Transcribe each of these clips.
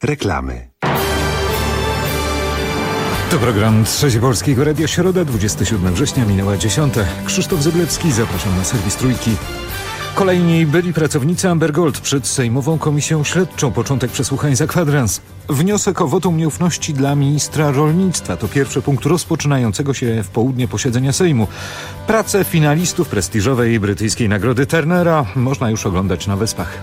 Reklamy. To program Trzecie Polskiego Radia, środa, 27 września, minęła 10. Krzysztof Zyblewski, zapraszam na serwis Trójki. Kolejni byli pracownicy Amber Gold przed Sejmową Komisją Śledczą. Początek przesłuchań za kwadrans. Wniosek o wotum nieufności dla ministra rolnictwa to pierwszy punkt rozpoczynającego się w południe posiedzenia Sejmu. Pracę finalistów prestiżowej brytyjskiej nagrody Turnera można już oglądać na Wyspach.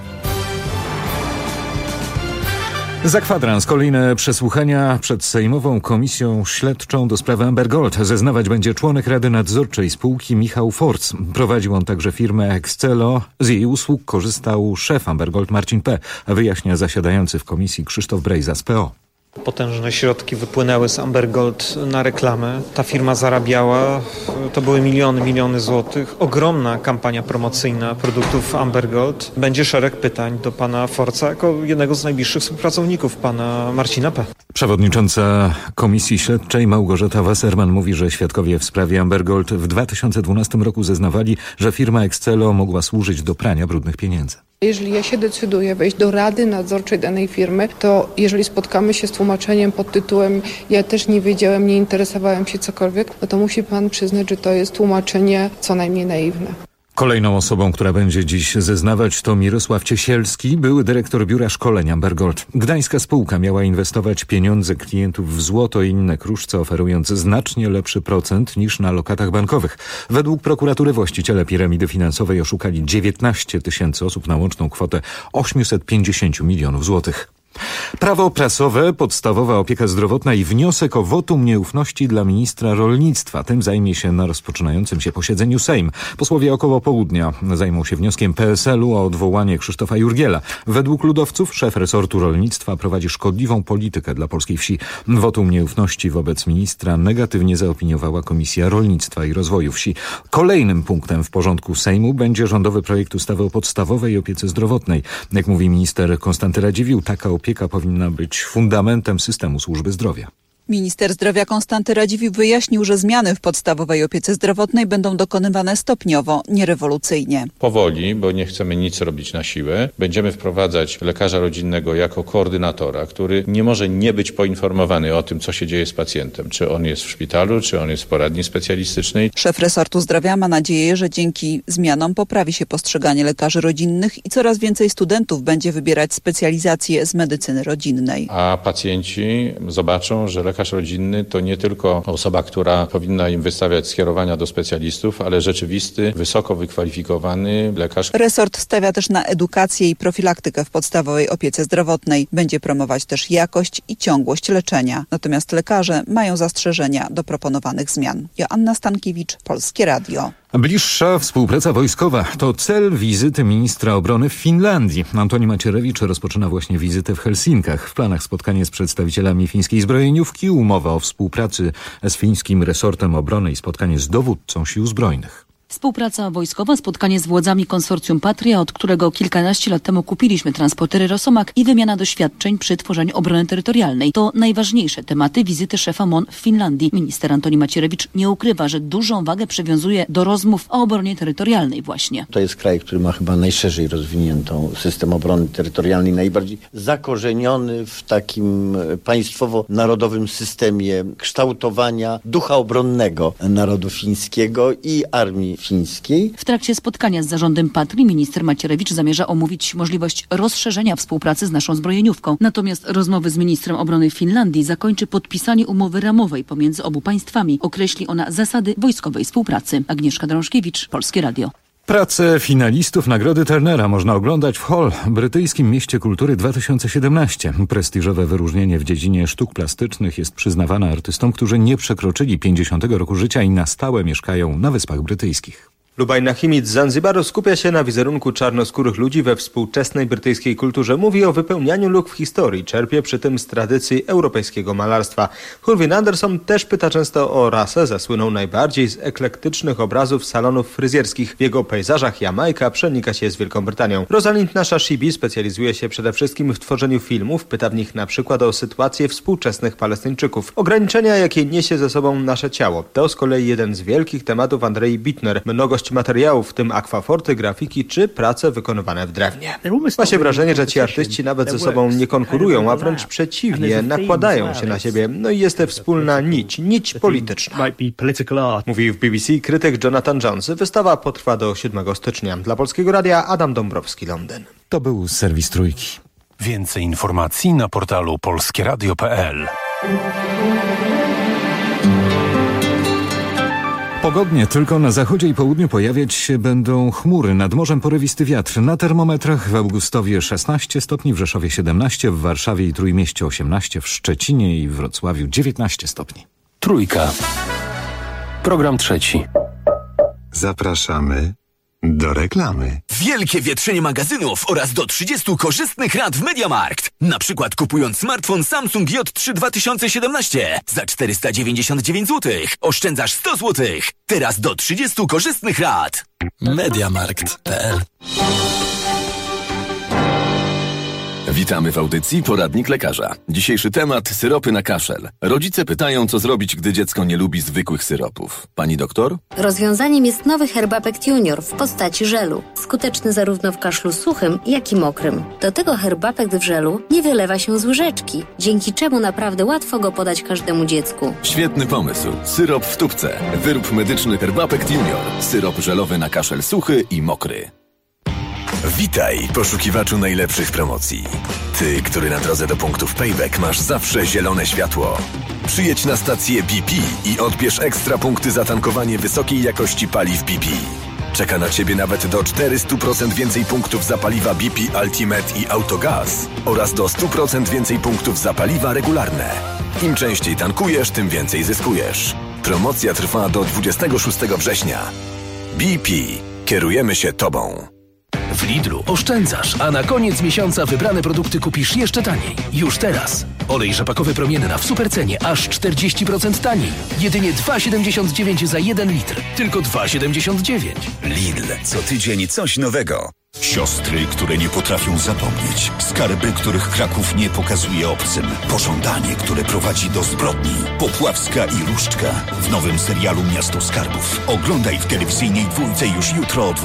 Za kwadrans kolejne przesłuchania przed Sejmową Komisją Śledczą do sprawy Amber Gold. Zeznawać będzie członek Rady Nadzorczej spółki Michał Forc. Prowadził on także firmę Excelo. Z jej usług korzystał szef Amber Gold Marcin P., wyjaśnia zasiadający w komisji Krzysztof Brejza z PO. Potężne środki wypłynęły z Amber Gold na reklamę. Ta firma zarabiała, to były miliony złotych. Ogromna kampania promocyjna produktów Amber Gold. Będzie szereg pytań do pana Forca jako jednego z najbliższych współpracowników pana Marcina P. Przewodnicząca Komisji Śledczej Małgorzata Wasserman mówi, że świadkowie w sprawie Amber Gold w 2012 roku zeznawali, że firma Excelo mogła służyć do prania brudnych pieniędzy. Jeżeli ja się decyduję wejść do Rady Nadzorczej danej firmy, to jeżeli spotkamy się z tłumaczeniem pod tytułem ja też nie wiedziałem, nie interesowałem się cokolwiek, no to musi pan przyznać, że to jest tłumaczenie co najmniej naiwne. Kolejną osobą, która będzie dziś zeznawać, to Mirosław Ciesielski, były dyrektor biura szkoleń Amber Gold. Gdańska spółka miała inwestować pieniądze klientów w złoto i inne kruszce, oferując znacznie lepszy procent niż na lokatach bankowych. Według prokuratury właściciele piramidy finansowej oszukali 19 tysięcy osób na łączną kwotę 850 milionów złotych. Prawo prasowe, podstawowa opieka zdrowotna i wniosek o wotum nieufności dla ministra rolnictwa. Tym zajmie się na rozpoczynającym się posiedzeniu Sejm. Posłowie około południa zajmą się wnioskiem PSL-u o odwołanie Krzysztofa Jurgiela. Według ludowców szef resortu rolnictwa prowadzi szkodliwą politykę dla polskiej wsi. Wotum nieufności wobec ministra negatywnie zaopiniowała Komisja Rolnictwa i Rozwoju Wsi. Kolejnym punktem w porządku Sejmu będzie rządowy projekt ustawy o podstawowej opiece zdrowotnej. Jak mówi minister Konstanty Radziwiłł, taka opieka powinna być fundamentem systemu służby zdrowia. Minister zdrowia Konstanty Radziwiłł wyjaśnił, że zmiany w podstawowej opiece zdrowotnej będą dokonywane stopniowo, nie rewolucyjnie. Powoli, bo nie chcemy nic robić na siłę, będziemy wprowadzać lekarza rodzinnego jako koordynatora, który nie może nie być poinformowany o tym, co się dzieje z pacjentem. Czy on jest w szpitalu, czy on jest w poradni specjalistycznej. Szef resortu zdrowia ma nadzieję, że dzięki zmianom poprawi się postrzeganie lekarzy rodzinnych i coraz więcej studentów będzie wybierać specjalizację z medycyny rodzinnej. A pacjenci zobaczą, że lekarz rodzinny to nie tylko osoba, która powinna im wystawiać skierowania do specjalistów, ale rzeczywisty, wysoko wykwalifikowany lekarz. Resort stawia też na edukację i profilaktykę w podstawowej opiece zdrowotnej. Będzie promować też jakość i ciągłość leczenia. Natomiast lekarze mają zastrzeżenia do proponowanych zmian. Joanna Stankiewicz, Polskie Radio. Bliższa współpraca wojskowa to cel wizyty ministra obrony w Finlandii. Antoni Macierewicz rozpoczyna właśnie wizytę w Helsinkach. W planach spotkanie z przedstawicielami fińskiej zbrojeniówki, umowa o współpracy z fińskim resortem obrony i spotkanie z dowódcą sił zbrojnych. Współpraca wojskowa, spotkanie z władzami konsorcjum Patria, od którego kilkanaście lat temu kupiliśmy transportery Rosomak i wymiana doświadczeń przy tworzeniu obrony terytorialnej. To najważniejsze tematy wizyty szefa MON w Finlandii. Minister Antoni Macierewicz nie ukrywa, że dużą wagę przywiązuje do rozmów o obronie terytorialnej właśnie. To jest kraj, który ma chyba najszerzej rozwiniętą system obrony terytorialnej, najbardziej zakorzeniony w takim państwowo-narodowym systemie kształtowania ducha obronnego narodu fińskiego i armii fińskiej. W trakcie spotkania z zarządem Patrii minister Macierewicz zamierza omówić możliwość rozszerzenia współpracy z naszą zbrojeniówką. Natomiast rozmowy z ministrem obrony Finlandii zakończy podpisanie umowy ramowej pomiędzy obu państwami. Określi ona zasady wojskowej współpracy. Agnieszka Drążkiewicz, Polskie Radio. Pracę finalistów Nagrody Turnera można oglądać w Hull, brytyjskim mieście kultury 2017. Prestiżowe wyróżnienie w dziedzinie sztuk plastycznych jest przyznawane artystom, którzy nie przekroczyli 50 roku życia i na stałe mieszkają na Wyspach Brytyjskich. Lubaina Himid z Zanzibaru skupia się na wizerunku czarnoskórych ludzi we współczesnej brytyjskiej kulturze. Mówi o wypełnianiu luk w historii, czerpie przy tym z tradycji europejskiego malarstwa. Hurwin Anderson też pyta często o rasę, zasłynął najbardziej z eklektycznych obrazów salonów fryzjerskich. W jego pejzażach Jamajka przenika się z Wielką Brytanią. Rosalind Nashashibi specjalizuje się przede wszystkim w tworzeniu filmów, pyta w nich na przykład o sytuację współczesnych Palestyńczyków. Ograniczenia, jakie niesie ze sobą nasze ciało, to z kolei jeden z wielkich tematów Andrei Bittner, mnogościowy ilość materiałów, w tym akwaforty, grafiki czy prace wykonywane w drewnie. Ma się wrażenie, że ci artyści nawet ze sobą nie konkurują, a wręcz przeciwnie, nakładają się na siebie. No i jest to wspólna nić polityczna. Mówi w BBC krytyk Jonathan Jones. Wystawa potrwa do 7 stycznia. Dla Polskiego Radia Adam Dąbrowski, Londyn. To był serwis Trójki. Więcej informacji na portalu polskieradio.pl. Pogodnie, tylko na zachodzie i południu pojawiać się będą chmury. Nad morzem porywisty wiatr. Na termometrach w Augustowie 16 stopni, w Rzeszowie 17, w Warszawie i Trójmieście 18, w Szczecinie i Wrocławiu 19 stopni. Trójka. Program trzeci. Zapraszamy do reklamy. Wielkie wietrzenie magazynów oraz do 30 korzystnych rat w MediaMarkt. Na przykład kupując smartfon Samsung J3 2017 za 499 zł. Oszczędzasz 100 zł. Teraz do 30 korzystnych rat. MediaMarkt.pl. Witamy w audycji Poradnik Lekarza. Dzisiejszy temat: syropy na kaszel. Rodzice pytają, co zrobić, gdy dziecko nie lubi zwykłych syropów. Pani doktor? Rozwiązaniem jest nowy Herbapect Junior w postaci żelu. Skuteczny zarówno w kaszlu suchym, jak i mokrym. Do tego Herbapect w żelu nie wylewa się z łyżeczki, dzięki czemu naprawdę łatwo go podać każdemu dziecku. Świetny pomysł. Syrop w tubce. Wyrób medyczny Herbapect Junior. Syrop żelowy na kaszel suchy i mokry. Witaj, poszukiwaczu najlepszych promocji. Ty, który na drodze do punktów Payback masz zawsze zielone światło. Przyjedź na stację BP i odbierz ekstra punkty za tankowanie wysokiej jakości paliw BP. Czeka na Ciebie nawet do 400% więcej punktów za paliwa BP Ultimate i Autogaz oraz do 100% więcej punktów za paliwa regularne. Im częściej tankujesz, tym więcej zyskujesz. Promocja trwa do 26 września. BP. Kierujemy się Tobą. W Lidlu oszczędzasz, a na koniec miesiąca wybrane produkty kupisz jeszcze taniej. Już teraz. Olej rzepakowy promienna w supercenie aż 40% taniej. Jedynie 2,79 za 1 litr. Tylko 2,79. Lidl. Co tydzień coś nowego. Siostry, które nie potrafią zapomnieć. Skarby, których Kraków nie pokazuje obcym. Pożądanie, które prowadzi do zbrodni. Popławska i Różdżka. W nowym serialu Miasto Skarbów. Oglądaj w telewizyjnej dwójce już jutro o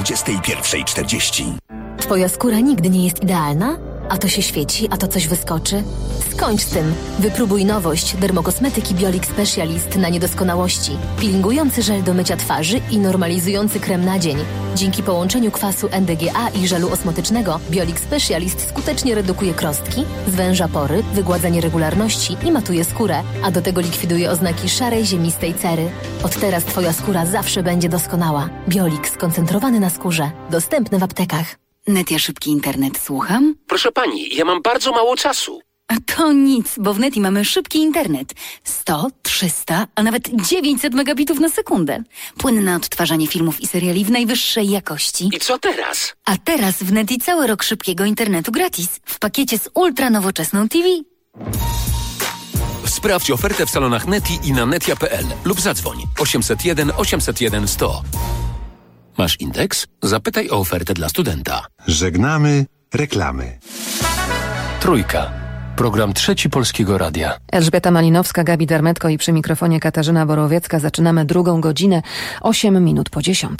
21:40. Twoja skóra nigdy nie jest idealna? A to się świeci, a to coś wyskoczy? Skończ z tym. Wypróbuj nowość dermokosmetyki Biolix Specialist na niedoskonałości. Peelingujący żel do mycia twarzy i normalizujący krem na dzień. Dzięki połączeniu kwasu NDGA i żelu osmotycznego Biolix Specialist skutecznie redukuje krostki, zwęża pory, wygładza nieregularności i matuje skórę, a do tego likwiduje oznaki szarej, ziemistej cery. Od teraz Twoja skóra zawsze będzie doskonała. Biolix skoncentrowany na skórze. Dostępny w aptekach. Netia szybki internet, słucham? Proszę pani, ja mam bardzo mało czasu. A to nic, bo w Neti mamy szybki internet. 100, 300, a nawet 900 megabitów na sekundę. Płynne odtwarzanie filmów i seriali w najwyższej jakości. I co teraz? A teraz w Neti cały rok szybkiego internetu gratis. W pakiecie z ultra nowoczesną TV. Sprawdź ofertę w salonach Neti i na netia.pl lub zadzwoń 801 801 100. Masz indeks? Zapytaj o ofertę dla studenta. Żegnamy reklamy. Trójka. Program trzeci Polskiego Radia. Elżbieta Malinowska, Gabi Dermetko i przy mikrofonie Katarzyna Borowiecka. Zaczynamy drugą godzinę, 8 minut po 10.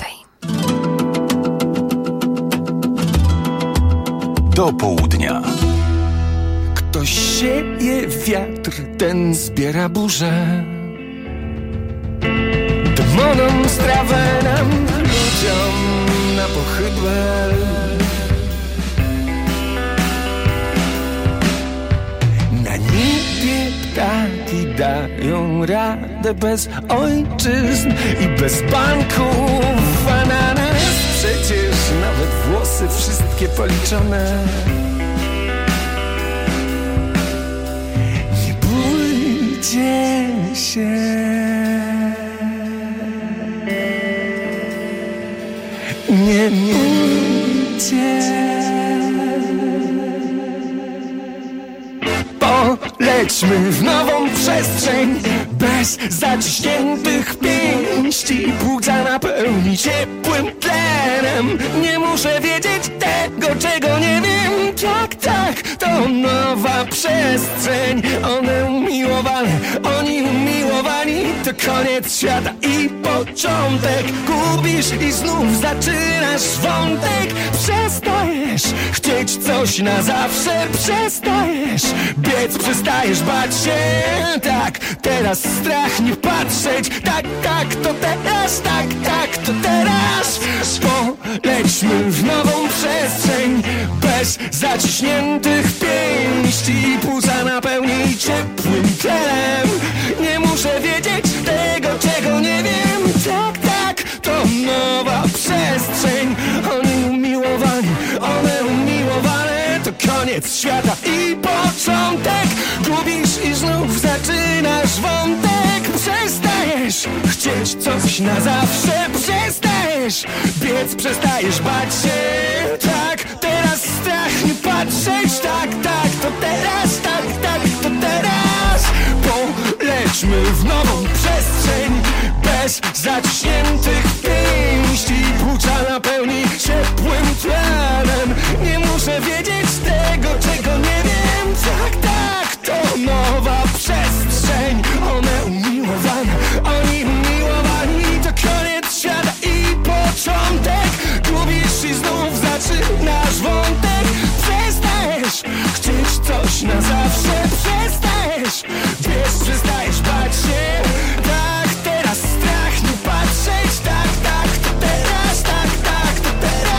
Do południa. Ktoś sieje wiatr, ten zbiera burzę. Demonom strawę nam, ludziom na pochybę. Na niebie ptaki dają radę bez ojczyzn i bez banków. A na nas przecież nawet włosy wszystkie policzone. Nie bójcie się. Nie bójcie. Polećmy w nową przestrzeń bez zaciśniętych pięści. Płuca napełni ciepłym tlenem. Nie muszę wiedzieć tego, czego nie wiem. Tak, to nowa przestrzeń. One umiłowane, oni umiłowani. umiłowani, to koniec świata i początek. Gubisz i znów zaczynasz wątek. Przestajesz chcieć coś na zawsze, przestajesz biec, przestajesz bać się. Tak, teraz strach nie patrzeć. Tak, tak, to teraz, tak, tak, to teraz. Polećmy w nową przestrzeń, bez zaciśniętych pięści. Płuca napełnij ciepłym tlenem. Nie muszę wiedzieć tego, czego nie wiem. Tak, tak, to nowa przestrzeń. Oni umiłowani, one umiłowane, to koniec świata i początek. Gubisz i znów zaczynasz wątek. Przestajesz chcieć coś na zawsze, przestajesz biec, przestajesz bać się. Tak, teraz strach nie patrzeć. Tak, tak, to teraz, tak, tak, to teraz. Polećmy w nową przestrzeń, bez zaciśniętych pięści. Płuca napełni ciepłym tlenem. Nie muszę wiedzieć tego, czego nie wiem. Tak, tak, to nowa przestrzeń. One umiłowane, oni umiłowani, to koniec świata i początek. Gubisz i znów zaczynasz wątek. Przestajesz chcieć coś na zawsze, przestajesz biec, przestajesz bać się. Tak, teraz strach nie patrzeć. Tak, tak, to teraz, tak, tak, to teraz.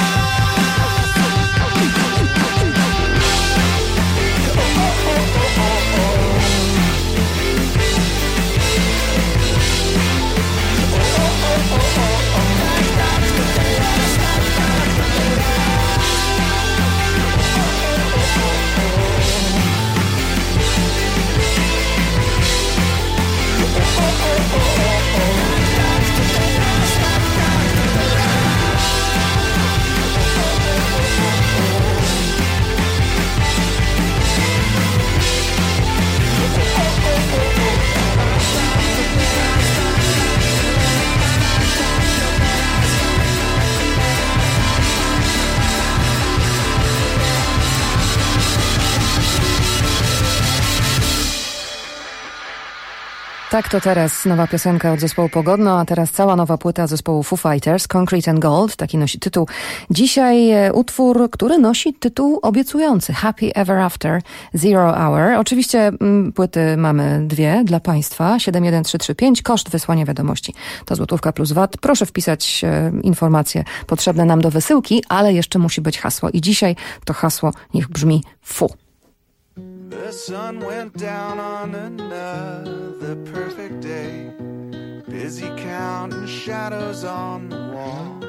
Tak, to teraz nowa piosenka od zespołu Pogodno, a teraz cała nowa płyta zespołu Foo Fighters, Concrete and Gold, taki nosi tytuł. Dzisiaj utwór, który nosi tytuł obiecujący, Happy Ever After, Zero Hour. Oczywiście płyty mamy dwie dla Państwa, 71335, koszt wysłania wiadomości to złotówka plus VAT. Proszę wpisać informacje potrzebne nam do wysyłki, ale jeszcze musi być hasło i dzisiaj to hasło niech brzmi FU. The sun went down on another perfect day. Busy counting shadows on the wall.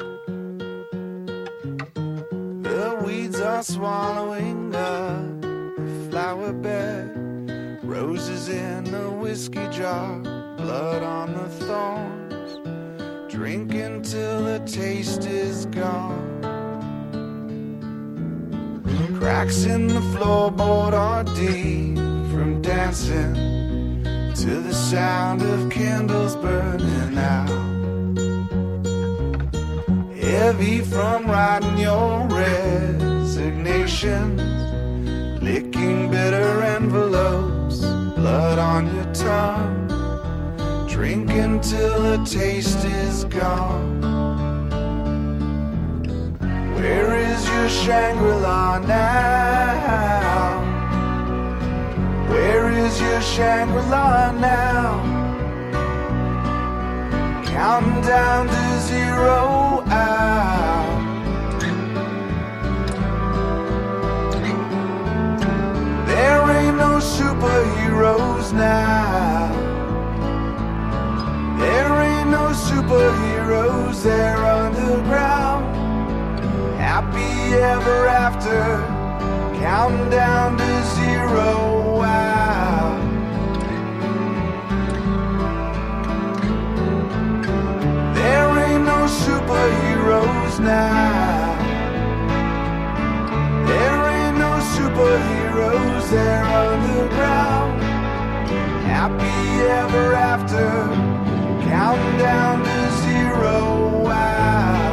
The weeds are swallowing up a flower bed. Roses in a whiskey jar, blood on the thorns. Drink until the taste is gone. Cracks in the floorboard are deep from dancing to the sound of candles burning out. Heavy from writing your resignation, licking bitter envelopes, blood on your tongue. Drink until the taste is gone. Where is your Shangri-La now? Where is your Shangri-La now? Counting down to zero out. There ain't no superheroes now. There ain't no superheroes, they're underground. Happy ever after, counting down to zero out. There ain't no superheroes now. There ain't no superheroes, they're underground. Happy ever after, counting down to zero out.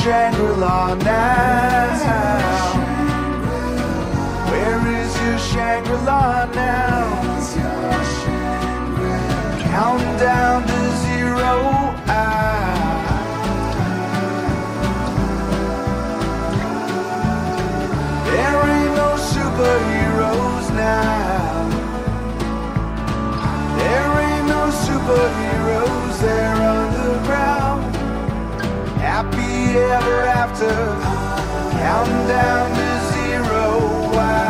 Shangri-La now? Where is your Shangri-La now? Count down to 0. There ain't no superheroes now. There ain't no superheroes there underground. Happy ever after. Counting down to 0.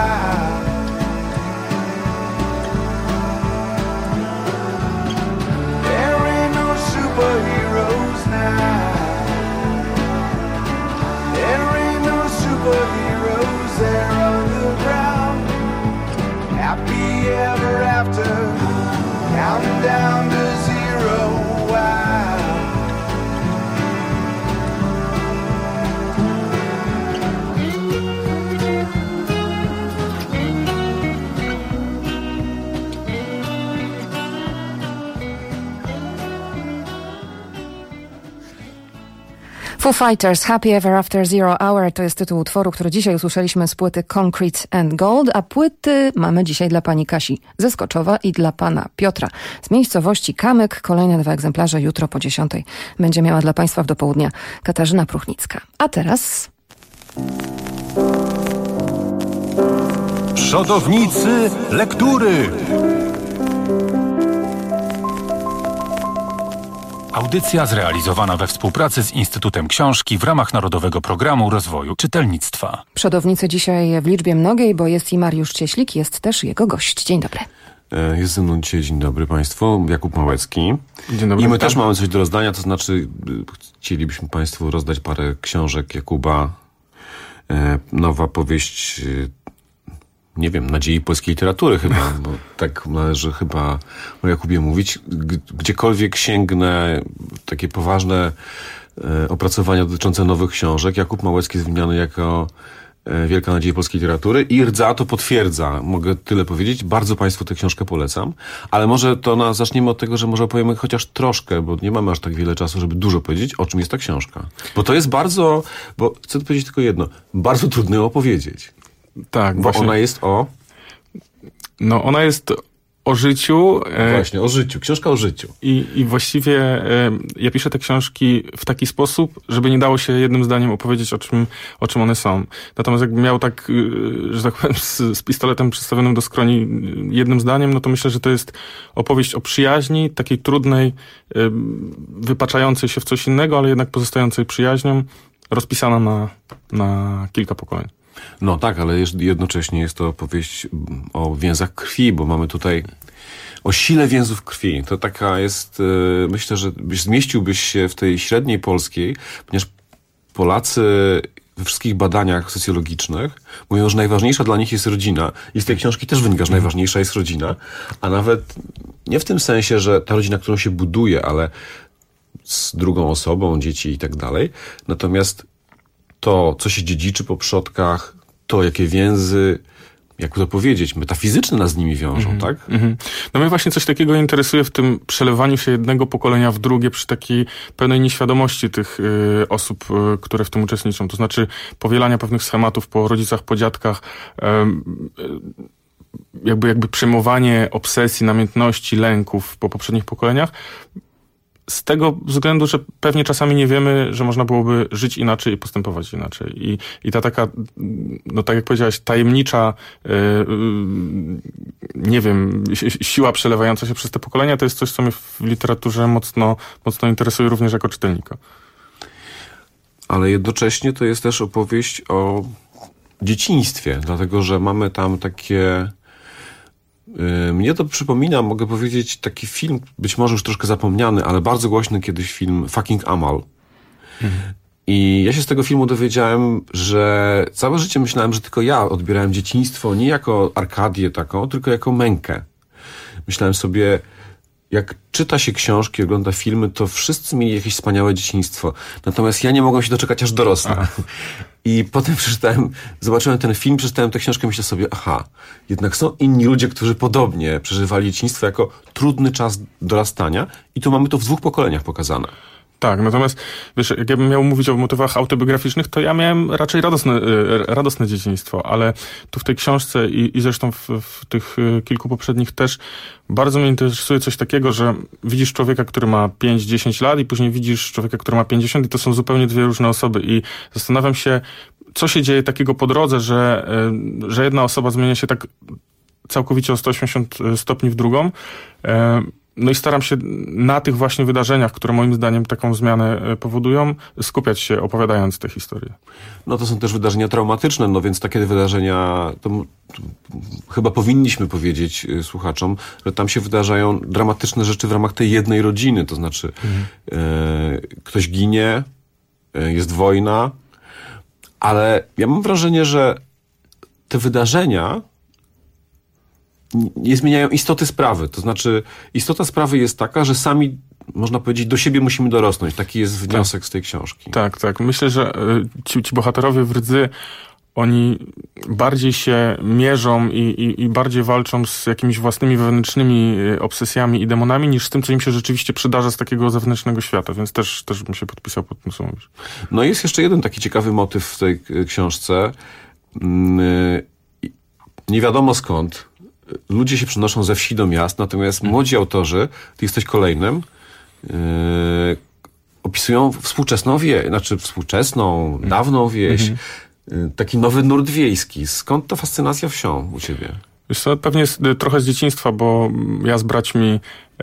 There ain't no superheroes now. There ain't no superheroes there underground. Happy ever after. Counting down to 0. Foo Fighters, Happy Ever After Zero Hour to jest tytuł utworu, który dzisiaj usłyszeliśmy z płyty Concrete and Gold, a płyty mamy dzisiaj dla pani Kasi ze Skoczowa i dla pana Piotra z miejscowości Kamyk. Kolejne 2 egzemplarze jutro po 10 będzie miała dla państwa w dopołudnia Katarzyna Pruchnicka. A teraz... Przodownicy lektury. Audycja zrealizowana we współpracy z Instytutem Książki w ramach Narodowego Programu Rozwoju Czytelnictwa. Przodownicy dzisiaj w liczbie mnogiej, bo jest i Mariusz Cieślik, jest też jego gość. Dzień dobry. Jest ze mną dzisiaj, dzień dobry państwu, Jakub Małecki. Dzień dobry. I my też mamy coś do rozdania, to znaczy chcielibyśmy państwu rozdać parę książek Jakuba. Nowa powieść, nie wiem, nadziei polskiej literatury chyba, bo tak należy chyba o Jakubie mówić. Gdziekolwiek sięgnę takie poważne opracowania dotyczące nowych książek, Jakub Małecki jest wymieniany jako wielka nadzieja polskiej literatury i Rdza to potwierdza. Mogę tyle powiedzieć. Bardzo państwu tę książkę polecam. Ale może to zaczniemy od tego, że może opowiemy chociaż troszkę, bo nie mamy aż tak wiele czasu, żeby dużo powiedzieć, o czym jest ta książka. Bo to jest bardzo, bo chcę powiedzieć tylko jedno, bardzo trudno opowiedzieć. Tak, bo właśnie. Ona jest o... No, ona jest o życiu. Właśnie, o życiu. Książka o życiu. I właściwie ja piszę te książki w taki sposób, żeby nie dało się jednym zdaniem opowiedzieć, o czym one są. Natomiast jakbym miał tak, że tak powiem, z pistoletem przystawionym do skroni jednym zdaniem, no to myślę, że to jest opowieść o przyjaźni, takiej trudnej, wypaczającej się w coś innego, ale jednak pozostającej przyjaźnią, rozpisana na kilka pokoleń. No tak, ale jednocześnie jest to opowieść o więzach krwi, bo mamy tutaj o sile więzów krwi. To taka jest, myślę, że zmieściłbyś się w tej średniej polskiej, ponieważ Polacy we wszystkich badaniach socjologicznych mówią, że najważniejsza dla nich jest rodzina. I z tej książki też wynika, że najważniejsza jest rodzina, a nawet nie w tym sensie, że ta rodzina, którą się buduje, ale z drugą osobą, dzieci i tak dalej. Natomiast to, co się dziedziczy po przodkach, to jakie więzy, jak to powiedzieć, metafizyczne nas z nimi wiążą, tak? No mnie właśnie coś takiego interesuje w tym przelewaniu się jednego pokolenia w drugie przy takiej pełnej nieświadomości tych osób, które w tym uczestniczą. To znaczy powielania pewnych schematów po rodzicach, po dziadkach, jakby przejmowanie obsesji, namiętności, lęków po poprzednich pokoleniach. Z tego względu, że pewnie czasami nie wiemy, że można byłoby żyć inaczej i postępować inaczej. I ta taka, no tak jak powiedziałaś, tajemnicza, nie wiem, siła przelewająca się przez te pokolenia, to jest coś, co mnie w literaturze mocno interesuje również jako czytelnika. Ale jednocześnie to jest też opowieść o dzieciństwie, dlatego że mamy tam takie... Mnie to przypomina, mogę powiedzieć, taki film, być może już troszkę zapomniany, ale bardzo głośny kiedyś film Fucking Amal. I ja się z tego filmu dowiedziałem, że całe życie myślałem, że tylko ja odbierałem dzieciństwo nie jako arkadię taką, tylko jako mękę. Myślałem sobie, jak czyta się książki, ogląda filmy, to wszyscy mieli jakieś wspaniałe dzieciństwo. Natomiast ja nie mogłem się doczekać, aż dorosnę. I potem zobaczyłem ten film, przeczytałem tę książkę i myślę sobie, jednak są inni ludzie, którzy podobnie przeżywali dzieciństwo jako trudny czas dorastania i tu mamy to w 2 pokoleniach pokazane. Tak, natomiast wiesz, jak ja bym miał mówić o motywach autobiograficznych, to ja miałem raczej radosne dzieciństwo, ale tu w tej książce i zresztą w tych kilku poprzednich też bardzo mnie interesuje coś takiego, że widzisz człowieka, który ma 5-10 lat i później widzisz człowieka, który ma 50 i to są zupełnie dwie różne osoby i zastanawiam się, co się dzieje takiego po drodze, że jedna osoba zmienia się tak całkowicie o 180 stopni w drugą. No i staram się na tych właśnie wydarzeniach, które moim zdaniem taką zmianę powodują, skupiać się, opowiadając te historie. No to są też wydarzenia traumatyczne, no więc takie wydarzenia, to chyba powinniśmy powiedzieć słuchaczom, że tam się wydarzają dramatyczne rzeczy w ramach tej jednej rodziny, to znaczy ktoś ginie, jest wojna, ale ja mam wrażenie, że te wydarzenia nie zmieniają istoty sprawy. To znaczy, istota sprawy jest taka, że sami, można powiedzieć, do siebie musimy dorosnąć. Taki jest wniosek z tej książki. Tak, tak. Myślę, że ci bohaterowie w Rdzy, oni bardziej się mierzą i bardziej walczą z jakimiś własnymi wewnętrznymi obsesjami i demonami, niż z tym, co im się rzeczywiście przydarza z takiego zewnętrznego świata. Więc też bym się podpisał pod tym, co mówisz. No jest jeszcze jeden taki ciekawy motyw w tej książce. Nie wiadomo skąd ludzie się przenoszą ze wsi do miast, natomiast młodzi autorzy, ty jesteś kolejnym, opisują współczesną, dawną wieś, taki nowy nurt wiejski. Skąd ta fascynacja wsią u ciebie? Wiesz co, pewnie jest trochę z dzieciństwa, bo ja z braćmi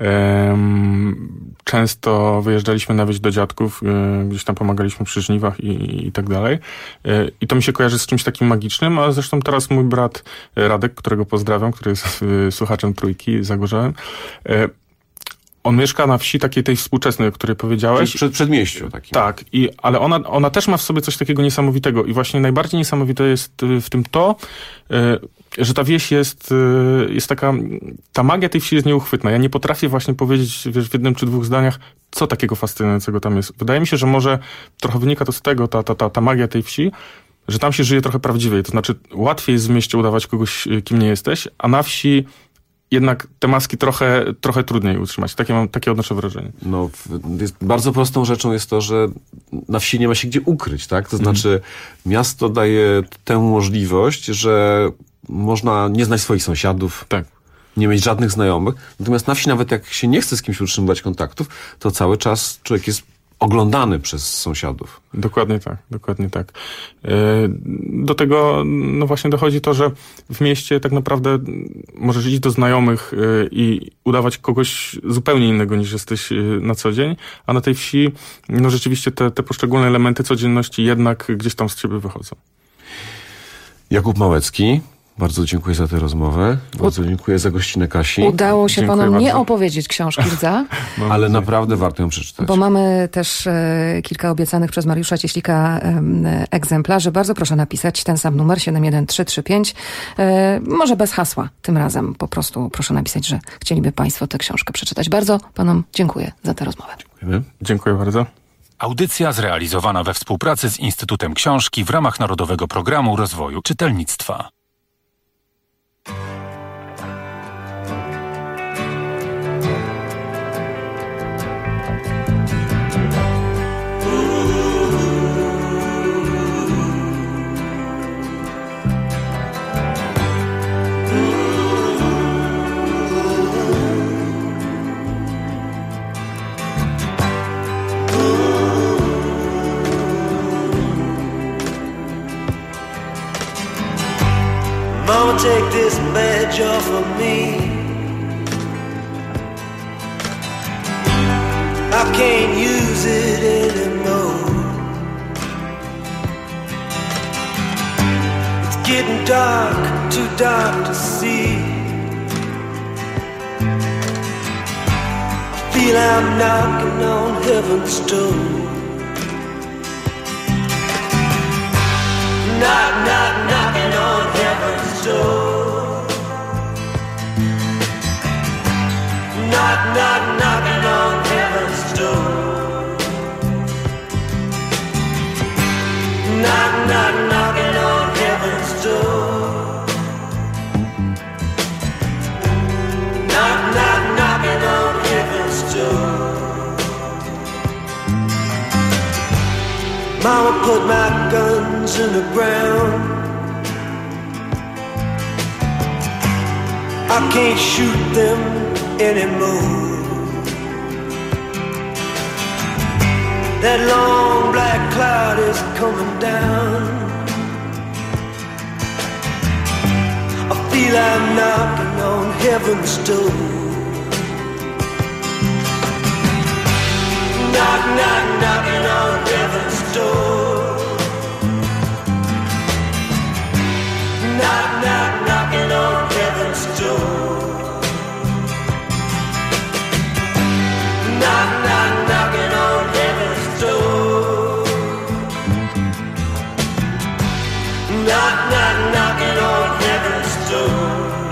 często wyjeżdżaliśmy na wieś do dziadków, gdzieś tam pomagaliśmy przy żniwach i tak dalej. I to mi się kojarzy z czymś takim magicznym, a zresztą teraz mój brat Radek, którego pozdrawiam, który jest słuchaczem Trójki, zagorzałem, on mieszka na wsi takiej tej współczesnej, o której powiedziałeś. Przedmieściu takim. Tak, ale ona też ma w sobie coś takiego niesamowitego i właśnie najbardziej niesamowite jest w tym to, że ta wieś jest taka, ta magia tej wsi jest nieuchwytna. Ja nie potrafię właśnie powiedzieć, wiesz, w jednym czy dwóch zdaniach, co takiego fascynującego tam jest. Wydaje mi się, że może trochę wynika to z tego, ta magia tej wsi, że tam się żyje trochę prawdziwiej. To znaczy łatwiej jest w mieście udawać kogoś, kim nie jesteś, a na wsi jednak te maski trochę trudniej utrzymać. Takie odnoszę wrażenie. No, bardzo prostą rzeczą jest to, że na wsi nie ma się gdzie ukryć, tak? To znaczy miasto daje tę możliwość, że można nie znać swoich sąsiadów, tak, nie mieć żadnych znajomych. Natomiast na wsi, nawet jak się nie chce z kimś utrzymywać kontaktów, to cały czas człowiek jest oglądany przez sąsiadów. Dokładnie tak. Do tego no właśnie dochodzi to, że w mieście tak naprawdę możesz iść do znajomych i udawać kogoś zupełnie innego niż jesteś na co dzień, a na tej wsi no rzeczywiście te poszczególne elementy codzienności jednak gdzieś tam z ciebie wychodzą. Jakub Małecki, bardzo dziękuję za tę rozmowę. Bardzo dziękuję za gościnę Kasi. Udało się panom nie opowiedzieć książki Rdza. Ale naprawdę warto ją przeczytać. Bo mamy też kilka obiecanych przez Mariusza Cieślika egzemplarzy. Bardzo proszę napisać ten sam numer 71335. Może bez hasła tym razem. Po prostu proszę napisać, że chcieliby państwo tę książkę przeczytać. Bardzo panom dziękuję za tę rozmowę. Dziękujemy. Dziękuję bardzo. Audycja zrealizowana we współpracy z Instytutem Książki w ramach Narodowego Programu Rozwoju Czytelnictwa. Mama, take this badge off of me. I can't use it anymore. It's getting dark, too dark to see. I feel I'm knocking on heaven's door. Knock, knock, knocking on heaven's door. Knock, knock, knocking on heaven's door. Knock, knock, knocking on heaven's door. Knock, knock, knocking on heaven's door. Mama put my guns in the ground. I can't shoot them anymore. That long black cloud is coming down. I feel I'm knocking on heaven's door. Knock, knock, knocking on heaven's door. Knock, knock, knocking on heaven's door. Knock, knock, knocking on heaven's door. Knock, knock, knocking on heaven's door.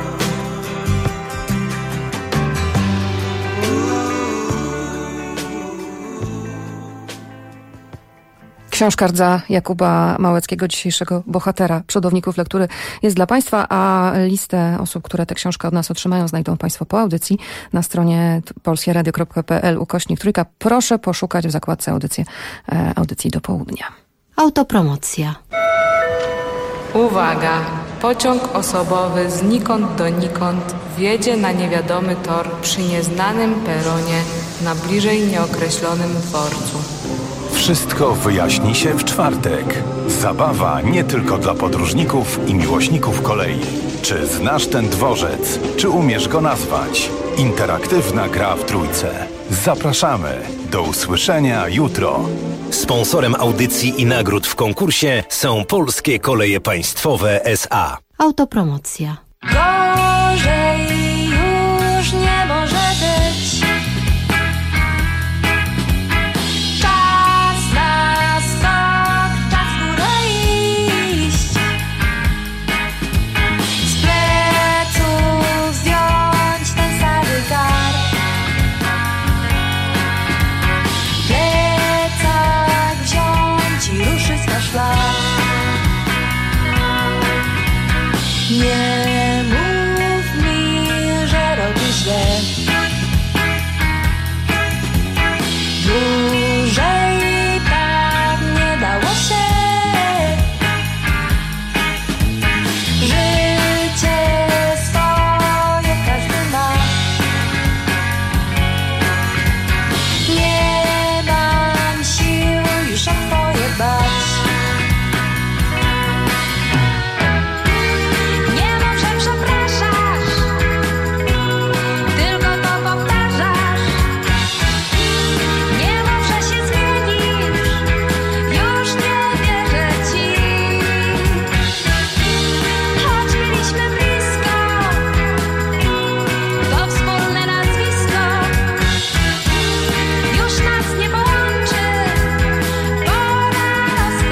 Książka rdza Jakuba Małeckiego, dzisiejszego bohatera przodowników lektury, jest dla Państwa, a listę osób, które tę książkę od nas otrzymają, znajdą Państwo po audycji na stronie polskieradio.pl/3. Proszę poszukać w zakładce audycji do południa. Autopromocja. Uwaga! Pociąg osobowy znikąd donikąd wjedzie na niewiadomy tor przy nieznanym peronie na bliżej nieokreślonym dworcu. Wszystko wyjaśni się w czwartek. Zabawa nie tylko dla podróżników i miłośników kolei. Czy znasz ten dworzec? Czy umiesz go nazwać? Interaktywna gra w trójce. Zapraszamy. Do usłyszenia jutro. Sponsorem audycji i nagród w konkursie są Polskie Koleje Państwowe S.A. Autopromocja. Gorzej już nie może być. Czas na skok, czas w górę iść. Z pleców zdjąć ten stary gar. Plecak wziąć i ruszyć na szlak. Nie mów mi, że robisz źle. Dłużej tak nie dało się. Życie swoje każdy ma. Nie mam sił już o twoje dbać. Rozstać.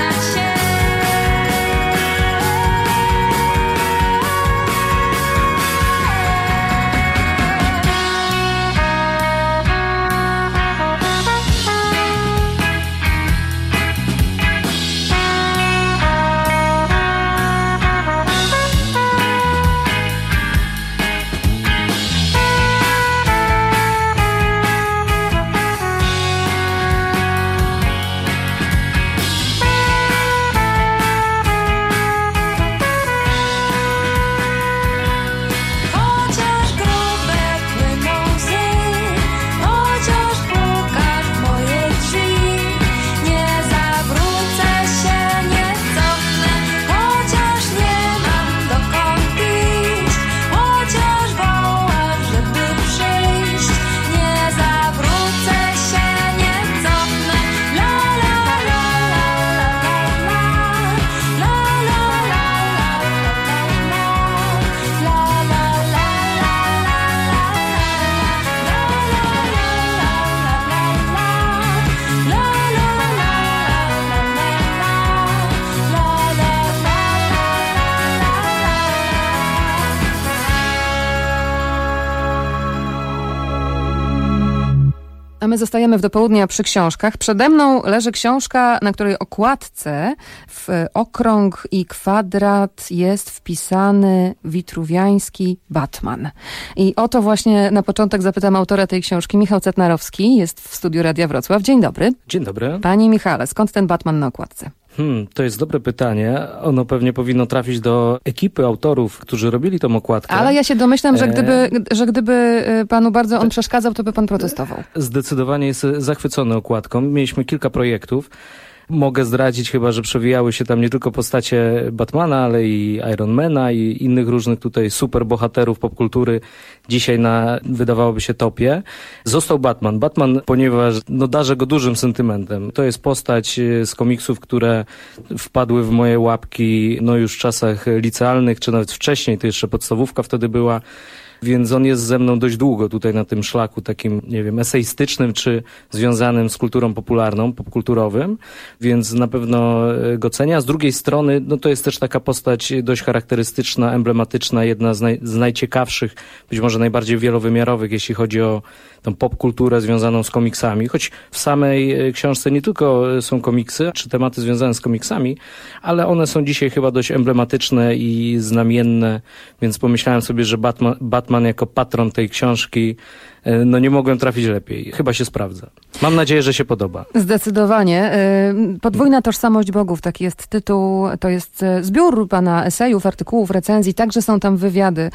my zostajemy w dopołudnia przy książkach. Przede mną leży książka, na której okładce w okrąg i kwadrat jest wpisany witruwiański Batman. I o to właśnie na początek zapytam autora tej książki. Michał Cetnarowski jest w studiu Radia Wrocław. Dzień dobry. Dzień dobry. Panie Michale, skąd ten Batman na okładce? To jest dobre pytanie. Ono pewnie powinno trafić do ekipy autorów, którzy robili tą okładkę. Ale ja się domyślam, że gdyby panu bardzo on przeszkadzał, to by pan protestował. Zdecydowanie jest zachwycony okładką. Mieliśmy kilka projektów. Mogę zdradzić chyba, że przewijały się tam nie tylko postacie Batmana, ale i Ironmana i innych różnych tutaj superbohaterów popkultury dzisiaj na, wydawałoby się, topie. Został Batman. Batman, ponieważ darzę go dużym sentymentem. To jest postać z komiksów, które wpadły w moje łapki już w czasach licealnych, czy nawet wcześniej, to jeszcze podstawówka wtedy była. Więc on jest ze mną dość długo tutaj na tym szlaku takim, nie wiem, eseistycznym, czy związanym z kulturą popularną, popkulturowym, więc na pewno go cenię. A z drugiej strony, to jest też taka postać dość charakterystyczna, emblematyczna, jedna z najciekawszych, być może najbardziej wielowymiarowych, jeśli chodzi o tą popkulturę związaną z komiksami. Choć w samej książce nie tylko są komiksy, czy tematy związane z komiksami, ale one są dzisiaj chyba dość emblematyczne i znamienne, więc pomyślałem sobie, że Batman jako patron tej książki, nie mogłem trafić lepiej. Chyba się sprawdza. Mam nadzieję, że się podoba. Zdecydowanie. Podwójna tożsamość bogów, taki jest tytuł. To jest zbiór pana esejów, artykułów, recenzji. Także są tam wywiady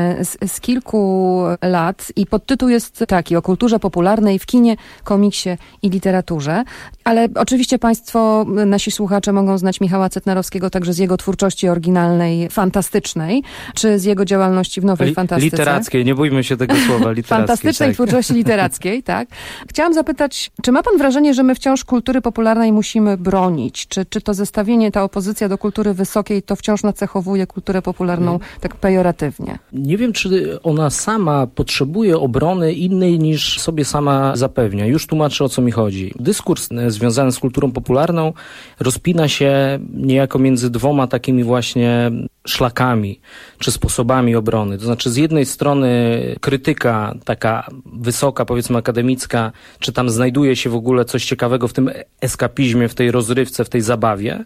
z kilku lat. I podtytuł jest taki: o kulturze popularnej w kinie, komiksie i literaturze. Ale oczywiście państwo, nasi słuchacze mogą znać Michała Cetnarowskiego także z jego twórczości oryginalnej, fantastycznej, czy z jego działalności w nowej fantastyce. Literackiej, nie bójmy się tego słowa, literackiej. Fantastycznej twórczości literackiej, tak. Chciałam zapytać, czy ma pan wrażenie, że my wciąż kultury popularnej musimy bronić? Czy to zestawienie, ta opozycja do kultury wysokiej, to wciąż nacechowuje kulturę popularną tak pejoratywnie? Nie wiem, czy ona sama potrzebuje obrony innej niż sobie sama zapewnia. Już tłumaczę, o co mi chodzi. Dyskurs związany z kulturą popularną rozpina się niejako między dwoma takimi właśnie szlakami, czy sposobami obrony. To znaczy, z jednej strony krytyka taka wysoka, powiedzmy akademicka, czy tam znajduje się w ogóle coś ciekawego w tym eskapizmie, w tej rozrywce, w tej zabawie.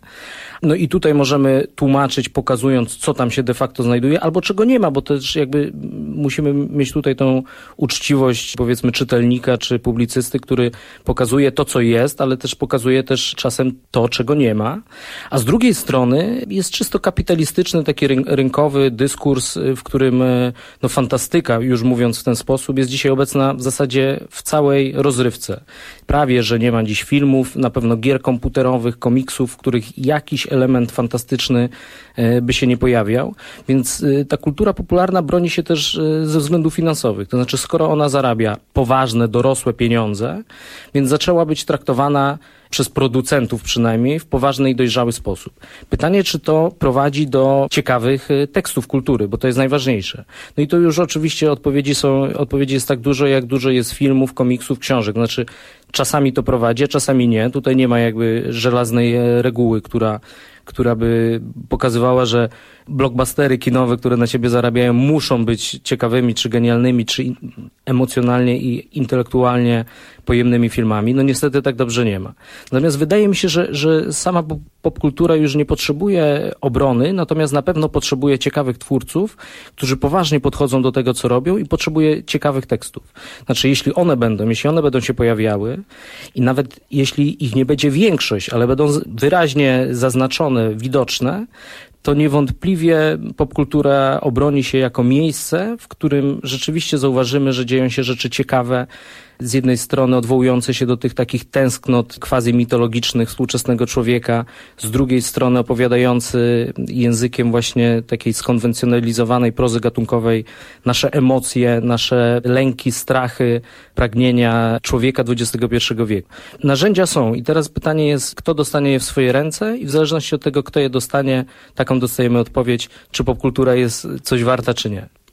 I tutaj możemy tłumaczyć, pokazując, co tam się de facto znajduje, albo czego nie ma, bo też jakby musimy mieć tutaj tą uczciwość, powiedzmy, czytelnika, czy publicysty, który pokazuje to, co jest, ale też pokazuje też czasem to, czego nie ma. A z drugiej strony jest czysto kapitalistyczny, taki rynkowy dyskurs, w którym fantastyka, już mówiąc w ten sposób, jest dzisiaj obecna w zasadzie w całej rozrywce. Prawie, że nie ma dziś filmów, na pewno gier komputerowych, komiksów, w których jakiś element fantastyczny by się nie pojawiał. Więc ta kultura popularna broni się też ze względów finansowych. To znaczy, skoro ona zarabia poważne, dorosłe pieniądze, więc zaczęła być traktowana przez producentów przynajmniej w poważny i dojrzały sposób. Pytanie, czy to prowadzi do ciekawych tekstów kultury, bo to jest najważniejsze. I to już oczywiście odpowiedzi jest tak dużo, jak dużo jest filmów, komiksów, książek. Znaczy, czasami to prowadzi, a czasami nie. Tutaj nie ma jakby żelaznej reguły, która by pokazywała, że blockbustery kinowe, które na ciebie zarabiają, muszą być ciekawymi, czy genialnymi, czy emocjonalnie i intelektualnie pojemnymi filmami. Niestety tak dobrze nie ma. Natomiast wydaje mi się, że sama popkultura już nie potrzebuje obrony, natomiast na pewno potrzebuje ciekawych twórców, którzy poważnie podchodzą do tego, co robią, i potrzebuje ciekawych tekstów. Znaczy, jeśli one będą się pojawiały i nawet jeśli ich nie będzie większość, ale będą wyraźnie zaznaczone, widoczne, to niewątpliwie popkultura obroni się jako miejsce, w którym rzeczywiście zauważymy, że dzieją się rzeczy ciekawe, z jednej strony odwołujące się do tych takich tęsknot quasi-mitologicznych współczesnego człowieka, z drugiej strony opowiadający językiem właśnie takiej skonwencjonalizowanej prozy gatunkowej nasze emocje, nasze lęki, strachy, pragnienia człowieka XXI wieku. Narzędzia są i teraz pytanie jest, kto dostanie je w swoje ręce, i w zależności od tego, kto je dostanie, taką dostajemy odpowiedź, czy popkultura jest coś warta, czy nie.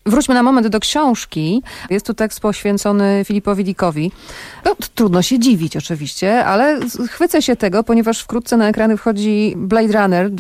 Wróćmy na moment do książki. Jest tu tekst poświęcony Philippowi Dickowi. No, trudno się dziwić oczywiście, ale chwycę się tego, ponieważ wkrótce na ekrany wchodzi Blade Runner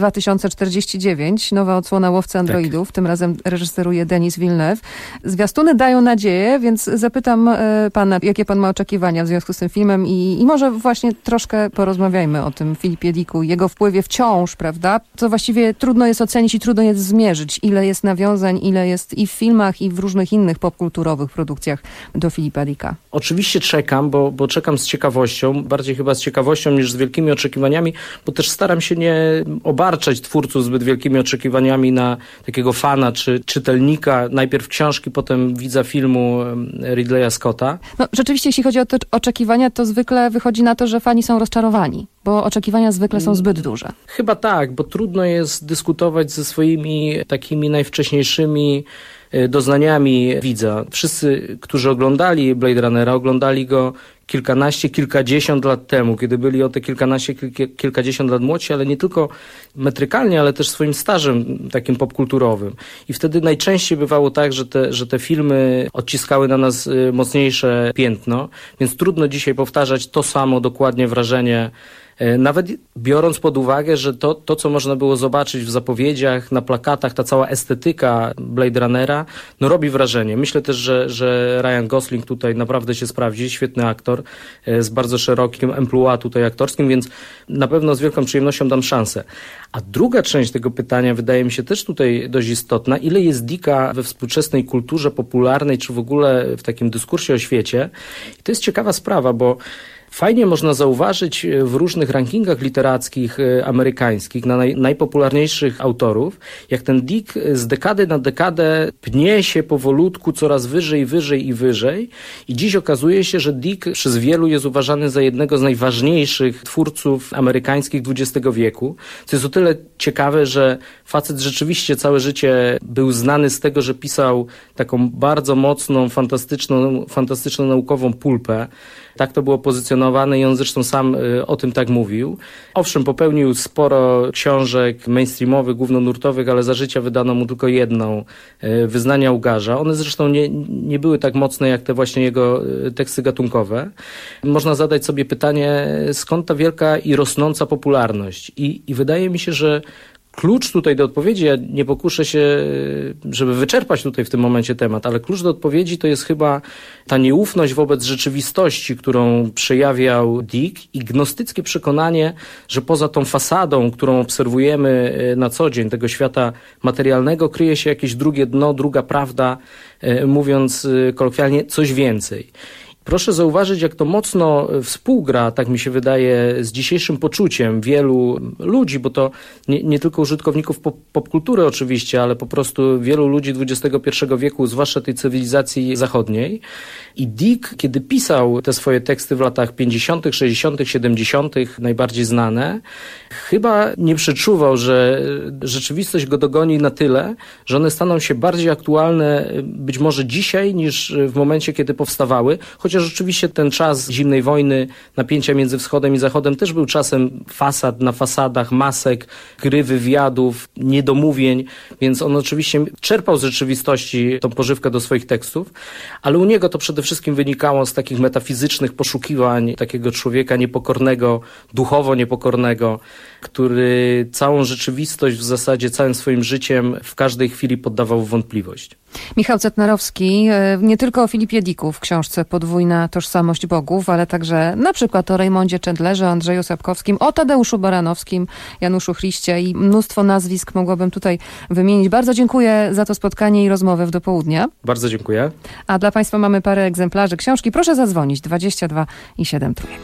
2049, nowa odsłona Łowcy Androidów. Tak. Tym razem reżyseruje Denis Villeneuve. Zwiastuny dają nadzieję, więc zapytam pana, jakie pan ma oczekiwania w związku z tym filmem i może właśnie troszkę porozmawiajmy o tym Philippie Dicku, jego wpływie wciąż, prawda? To właściwie trudno jest ocenić i trudno jest zmierzyć, ile jest nawiązań, ile jest i w filmach, i w różnych innych popkulturowych produkcjach do Philippa Dicka. Oczywiście czekam, bo czekam z ciekawością, bardziej chyba z ciekawością niż z wielkimi oczekiwaniami, bo też staram się nie obarczać twórców zbyt wielkimi oczekiwaniami na takiego fana czy czytelnika, najpierw książki, potem widza filmu Ridleya Scotta. No rzeczywiście, jeśli chodzi o te oczekiwania, to zwykle wychodzi na to, że fani są rozczarowani, bo oczekiwania zwykle są zbyt duże. Chyba tak, bo trudno jest dyskutować ze swoimi takimi najwcześniejszymi doznaniami widza. Wszyscy, którzy oglądali Blade Runnera, oglądali go kilkanaście, kilkadziesiąt lat temu, kiedy byli o te kilkanaście, kilkadziesiąt lat młodsi, ale nie tylko metrykalnie, ale też swoim stażem takim popkulturowym. I wtedy najczęściej bywało tak, że te filmy odciskały na nas mocniejsze piętno, więc trudno dzisiaj powtarzać to samo dokładnie wrażenie, nawet biorąc pod uwagę, że to, co można było zobaczyć w zapowiedziach, na plakatach, ta cała estetyka Blade Runnera, no robi wrażenie. Myślę też, że Ryan Gosling tutaj naprawdę się sprawdzi, świetny aktor, z bardzo szerokim emploi tutaj aktorskim, więc na pewno z wielką przyjemnością dam szansę. A druga część tego pytania wydaje mi się też tutaj dość istotna. Ile jest Dicka we współczesnej kulturze popularnej, czy w ogóle w takim dyskursie o świecie? I to jest ciekawa sprawa, bo fajnie można zauważyć w różnych rankingach literackich amerykańskich na najpopularniejszych autorów, jak ten Dick z dekady na dekadę pnie się powolutku coraz wyżej, wyżej i wyżej. I dziś okazuje się, że Dick przez wielu jest uważany za jednego z najważniejszych twórców amerykańskich XX wieku. Co jest o tyle ciekawe, że facet rzeczywiście całe życie był znany z tego, że pisał taką bardzo mocną, fantastyczną naukową pulpę. Tak to było pozycjonowane i on zresztą sam o tym tak mówił. Owszem, popełnił sporo książek mainstreamowych, głównonurtowych, ale za życia wydano mu tylko jedną, Wyznania Ugarza. One zresztą nie były tak mocne jak te właśnie jego teksty gatunkowe. Można zadać sobie pytanie, skąd ta wielka i rosnąca popularność? I wydaje mi się, że klucz tutaj do odpowiedzi, ja nie pokuszę się, żeby wyczerpać tutaj w tym momencie temat, ale klucz do odpowiedzi to jest chyba ta nieufność wobec rzeczywistości, którą przejawiał Dick i gnostyckie przekonanie, że poza tą fasadą, którą obserwujemy na co dzień tego świata materialnego, kryje się jakieś drugie dno, druga prawda, mówiąc kolokwialnie, coś więcej. Proszę zauważyć, jak to mocno współgra, tak mi się wydaje, z dzisiejszym poczuciem wielu ludzi, bo to nie tylko użytkowników popkultury oczywiście, ale po prostu wielu ludzi XXI wieku, zwłaszcza tej cywilizacji zachodniej. I Dick, kiedy pisał te swoje teksty w latach 50., 60., 70., najbardziej znane, chyba nie przeczuwał, że rzeczywistość go dogoni na tyle, że one staną się bardziej aktualne być może dzisiaj niż w momencie, kiedy powstawały, chociaż rzeczywiście ten czas zimnej wojny, napięcia między wschodem i zachodem też był czasem fasad na fasadach, masek, gry wywiadów, niedomówień, więc on oczywiście czerpał z rzeczywistości tą pożywkę do swoich tekstów, ale u niego to przede wszystkim wynikało z takich metafizycznych poszukiwań takiego człowieka niepokornego, duchowo niepokornego, który całą rzeczywistość w zasadzie całym swoim życiem w każdej chwili poddawał w wątpliwość. Michał Cetnarowski, nie tylko o Philippie Dicku w książce Podwójna tożsamość bogów, ale także na przykład o Rejmondzie Chandlerze, Andrzeju Sapkowskim, o Tadeuszu Baranowskim, Januszu Chriscie i mnóstwo nazwisk mogłabym tutaj wymienić. Bardzo dziękuję za to spotkanie i rozmowę w dopołudnia. Bardzo dziękuję. A dla Państwa mamy parę egzemplarzy książki. Proszę zadzwonić 22 i 7 trójek.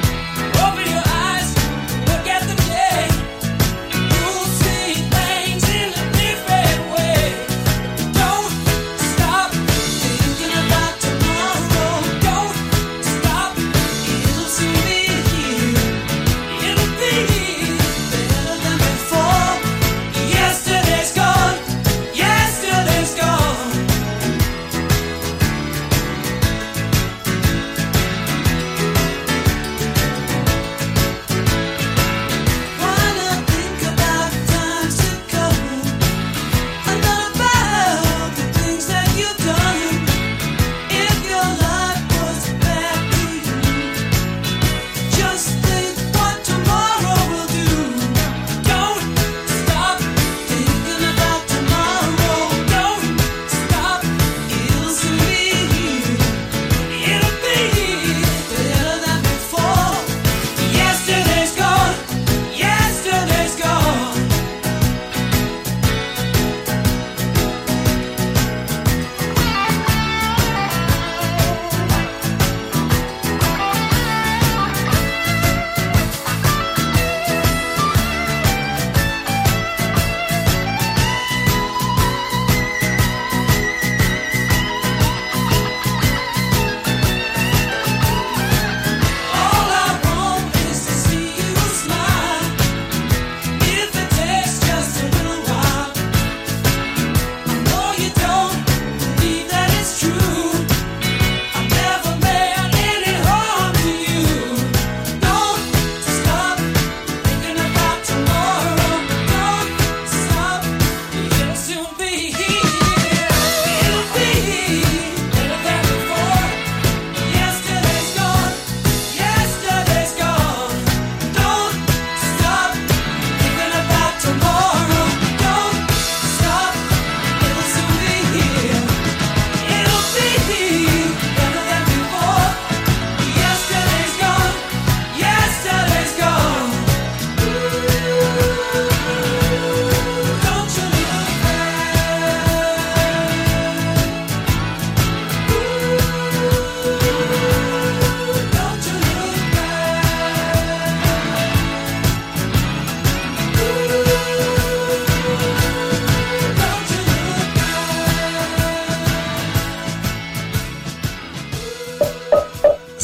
Open your eyes, look at the day. You'll see things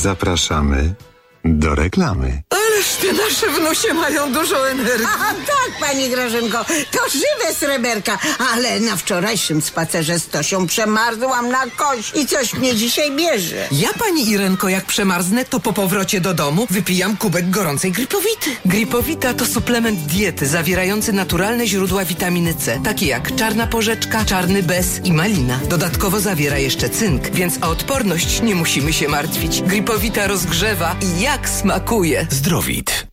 Zapraszamy do reklamy. Ależ te nasze wnusie mają dużo energii. A tak, pani Grażynko, to żywe sreberka, ale na wczorajszym spacerze z Tosią przemarzłam na kość i coś mnie dzisiaj bierze. Ja, pani Irenko, jak przemarznę, to po powrocie do domu wypijam kubek gorącej Gripowity. Gripowita to suplement diety zawierający naturalne źródła witaminy C, takie jak czarna porzeczka, czarny bez i malina. Dodatkowo zawiera jeszcze cynk, więc o odporność nie musimy się martwić. Gripowita rozgrzewa i jak smakuje. Zdrowit.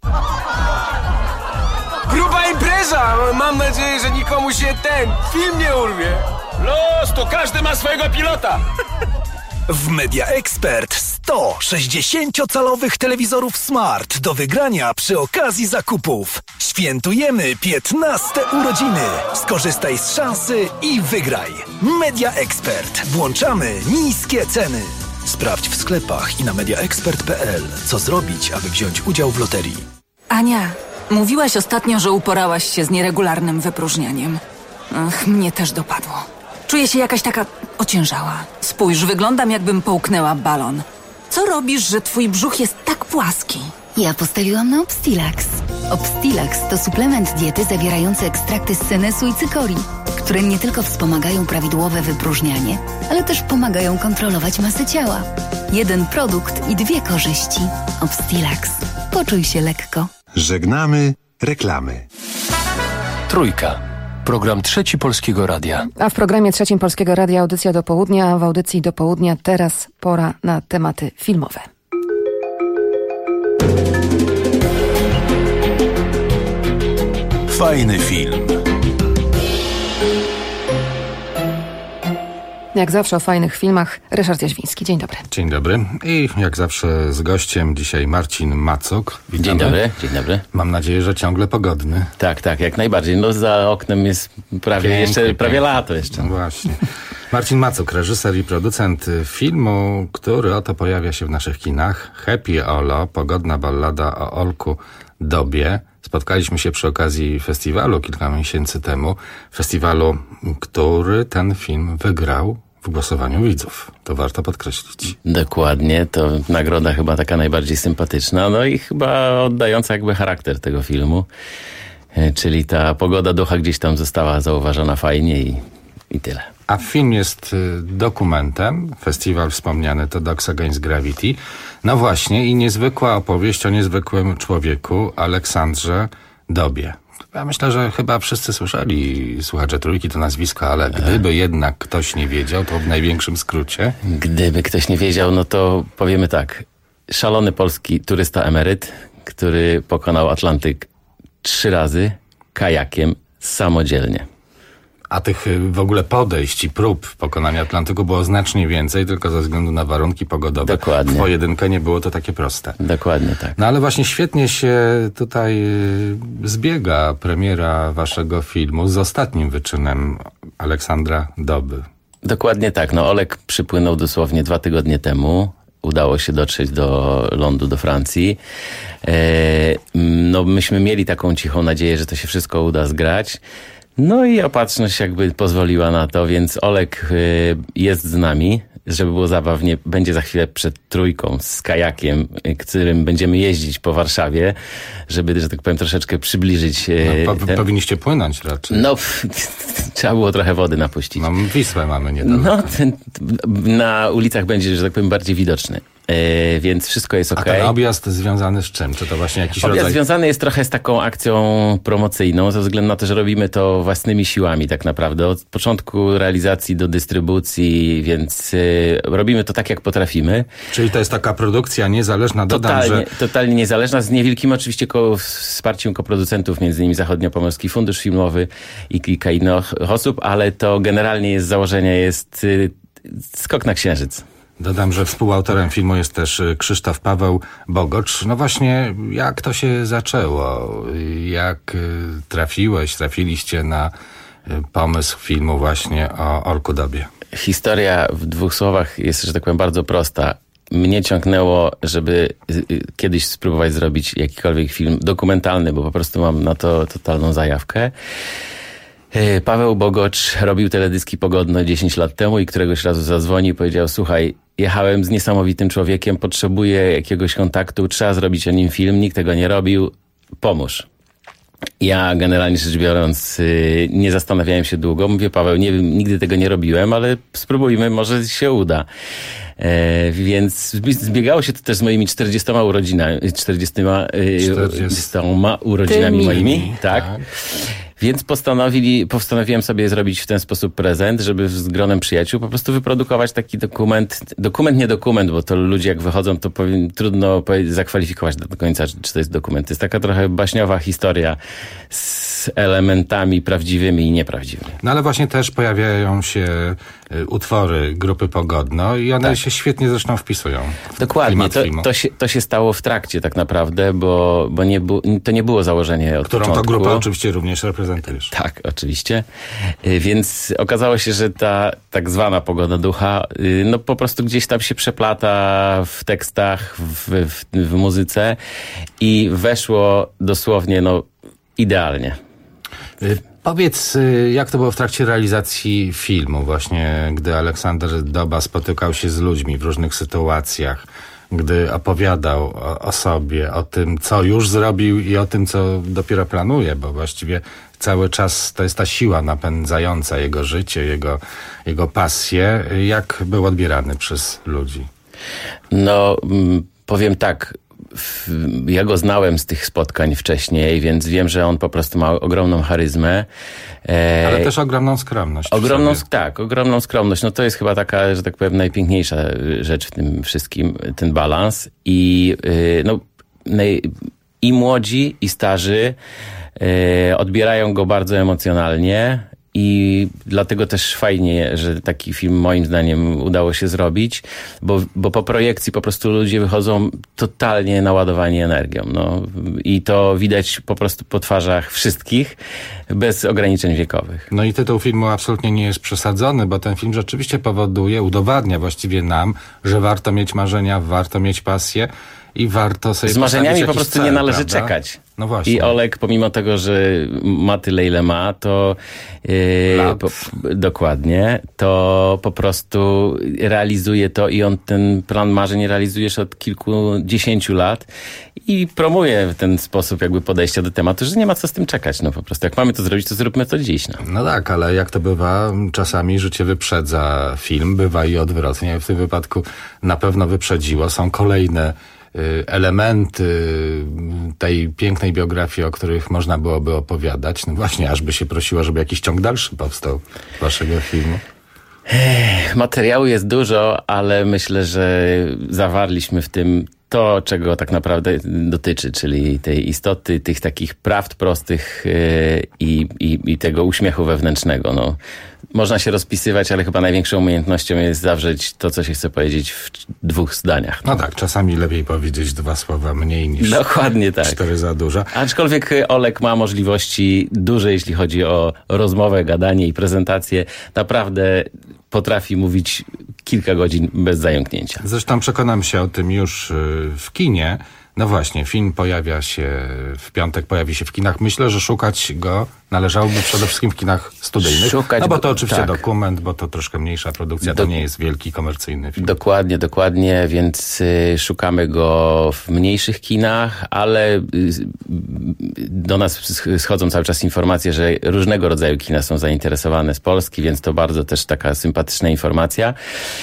Gruba impreza! Mam nadzieję, że nikomu się film nie urwie. Los, to każdy ma swojego pilota. W Media Expert 100 60-calowych telewizorów Smart do wygrania przy okazji zakupów. Świętujemy 15 urodziny. Skorzystaj z szansy i wygraj. Media Expert. Włączamy niskie ceny. Sprawdź w sklepach i na mediaexpert.pl, co zrobić, aby wziąć udział w loterii. Ania, mówiłaś ostatnio, że uporałaś się z nieregularnym wypróżnianiem. Ach, mnie też dopadło. Czuję się jakaś taka ociężała. Spójrz, wyglądam jakbym połknęła balon. Co robisz, że twój brzuch jest tak płaski? Ja postawiłam na Obstilax. Obstilax to suplement diety zawierający ekstrakty z senesu i cykorii, które nie tylko wspomagają prawidłowe wypróżnianie, ale też pomagają kontrolować masę ciała. Jeden produkt i 2 korzyści. Obstilax. Poczuj się lekko. Żegnamy reklamy. Trójka. Program Trzeci Polskiego Radia. A w programie Trzecim Polskiego Radia audycja do południa. W audycji do południa teraz pora na tematy filmowe. Fajny film. Jak zawsze o fajnych filmach Ryszard Jaźwiński. Dzień dobry. Dzień dobry. I jak zawsze z gościem dzisiaj Marcin Macuk. Witamy. Dzień dobry, dzień dobry. Mam nadzieję, że ciągle pogodny. Tak, jak najbardziej. No za oknem jest prawie lato jeszcze. No właśnie. Marcin Macuk, reżyser i producent filmu, który oto pojawia się w naszych kinach. Happy Olo, pogodna ballada o Olku Dobie. Spotkaliśmy się przy okazji festiwalu kilka miesięcy temu. Festiwalu, który ten film wygrał w głosowaniu widzów. To warto podkreślić. Dokładnie, to nagroda chyba taka najbardziej sympatyczna, no i chyba oddająca jakby charakter tego filmu. Czyli ta pogoda ducha gdzieś tam została zauważona fajnie i tyle. A film jest dokumentem. Festiwal wspomniany to Dogs Against Gravity. No właśnie, i niezwykła opowieść o niezwykłym człowieku, Aleksandrze Dobie. Ja myślę, że chyba wszyscy słyszeli, słuchacze Trójki, to nazwisko, ale gdyby jednak ktoś nie wiedział, to w największym skrócie. Gdyby ktoś nie wiedział, no to powiemy tak. Szalony polski turysta emeryt, który pokonał Atlantyk 3 razy kajakiem samodzielnie. A tych w ogóle podejść i prób pokonania Atlantyku było znacznie więcej, tylko ze względu na warunki pogodowe. Dokładnie. W pojedynkę nie było to takie proste. Dokładnie tak. No ale właśnie świetnie się tutaj zbiega premiera waszego filmu z ostatnim wyczynem Aleksandra Doby. Dokładnie tak. No Olek przypłynął dosłownie 2 tygodnie temu. Udało się dotrzeć do lądu, do Francji. No myśmy mieli taką cichą nadzieję, że to się wszystko uda zgrać. No i opatrzność jakby pozwoliła na to, więc Olek jest z nami, żeby było zabawnie. Będzie za chwilę przed Trójką z kajakiem, którym będziemy jeździć po Warszawie, żeby, że tak powiem, troszeczkę przybliżyć. Powinniście płynąć raczej. No, trzeba było trochę wody napuścić. No, Wisłę mamy niedaleko. No, na ulicach będzie, że tak powiem, bardziej widoczny. Więc wszystko jest okej. A ten objazd związany z czym? Czy to właśnie jakiś objazd rodzaj... związany jest trochę z taką akcją promocyjną, ze względu na to, że robimy to własnymi siłami tak naprawdę. Od początku realizacji do dystrybucji, więc robimy to tak, jak potrafimy. Czyli to jest taka produkcja niezależna, dodam, że... Totalnie niezależna, z niewielkim oczywiście wsparciem koproducentów, między innymi Zachodniopomorski Fundusz Filmowy i kilka innych osób, ale to generalnie jest założenie, jest skok na księżyc. Dodam, że współautorem filmu jest też Krzysztof Paweł Bogocz. No właśnie, jak to się zaczęło? Jak trafiliście na pomysł filmu właśnie o Olku Dobie? Historia w 2 słowach jest, że tak powiem, bardzo prosta. Mnie ciągnęło, żeby kiedyś spróbować zrobić jakikolwiek film dokumentalny, bo po prostu mam na to totalną zajawkę. Paweł Bogocz robił teledyski Pogodno 10 lat temu i któregoś razu zadzwonił i powiedział: słuchaj, jechałem z niesamowitym człowiekiem, potrzebuję jakiegoś kontaktu, trzeba zrobić o nim film, nikt tego nie robił, pomóż. Ja generalnie rzecz biorąc nie zastanawiałem się długo. Mówię: Paweł, nie wiem, nigdy tego nie robiłem, ale spróbujmy, może się uda. Więc zbiegało się to też z moimi 40 urodzinami moimi. Tak. Więc postanowiłem sobie zrobić w ten sposób prezent, żeby z gronem przyjaciół po prostu wyprodukować taki dokument, bo to ludzie jak wychodzą, to trudno zakwalifikować do końca, czy to jest dokument. To jest taka trochę baśniowa historia z elementami prawdziwymi i nieprawdziwymi. No ale właśnie też pojawiają się utwory grupy Pogodno i one się świetnie zresztą wpisują. Dokładnie, to się stało w trakcie tak naprawdę, bo to nie było założenie od Którą początku. to grupę oczywiście również reprezentujesz. Tak, oczywiście. Więc okazało się, że ta tak zwana Pogoda Ducha no po prostu gdzieś tam się przeplata w tekstach, w muzyce i weszło dosłownie idealnie. Powiedz, jak to było w trakcie realizacji filmu, właśnie gdy Aleksander Doba spotykał się z ludźmi w różnych sytuacjach, gdy opowiadał o sobie, o tym, co już zrobił i o tym, co dopiero planuje, bo właściwie cały czas to jest ta siła napędzająca jego życie, jego pasję. Jak był odbierany przez ludzi? No, powiem tak. Ja go znałem z tych spotkań wcześniej, więc wiem, że on po prostu ma ogromną charyzmę. Ale też ogromną skromność. Ogromną skromność. No to jest chyba taka, że tak powiem, najpiękniejsza rzecz w tym wszystkim, ten balans. I i młodzi, i starzy odbierają go bardzo emocjonalnie. I dlatego też fajnie, że taki film moim zdaniem udało się zrobić, bo po projekcji po prostu ludzie wychodzą totalnie naładowani energią. No. I to widać po prostu po twarzach wszystkich, bez ograniczeń wiekowych. No i tytuł filmu absolutnie nie jest przesadzony, bo ten film rzeczywiście udowadnia właściwie nam, że warto mieć marzenia, warto mieć pasję i warto sobie z marzeniami po prostu cel, nie należy prawda? czekać. No właśnie. I Oleg, pomimo tego, że ma tyle, ile ma, to dokładnie, to po prostu realizuje to i on ten plan marzeń realizuje już od kilkudziesięciu lat i promuje w ten sposób jakby podejścia do tematu, że nie ma co z tym czekać. No po prostu jak mamy to zrobić, to zróbmy to dziś. No tak, ale jak to bywa, czasami życie wyprzedza film, bywa i odwrotnie. W tym wypadku na pewno wyprzedziło. Są kolejne elementy tej pięknej biografii, o których można byłoby opowiadać. No właśnie, aż by się prosiło, żeby jakiś ciąg dalszy powstał waszego filmu. Materiału jest dużo, ale myślę, że zawarliśmy w tym to, czego tak naprawdę dotyczy, czyli tej istoty, tych takich prawd prostych i tego uśmiechu wewnętrznego. No, można się rozpisywać, ale chyba największą umiejętnością jest zawrzeć to, co się chce powiedzieć w 2 zdaniach. No tak, czasami lepiej powiedzieć 2 słowa mniej niż dokładnie tak. 4 za dużo. Aczkolwiek Oleg ma możliwości duże, jeśli chodzi o rozmowę, gadanie i prezentację. Naprawdę potrafi mówić kilka godzin bez zająknięcia. Zresztą przekonam się o tym już w kinie. No właśnie, film pojawia się w piątek, pojawi się w kinach. Myślę, że szukać go należałoby przede wszystkim w kinach studyjnych. No bo to oczywiście dokument, bo to troszkę mniejsza produkcja, to nie jest wielki komercyjny film. Dokładnie, więc szukamy go w mniejszych kinach, ale do nas schodzą cały czas informacje, że różnego rodzaju kina są zainteresowane z Polski, więc to bardzo też taka sympatyczna informacja.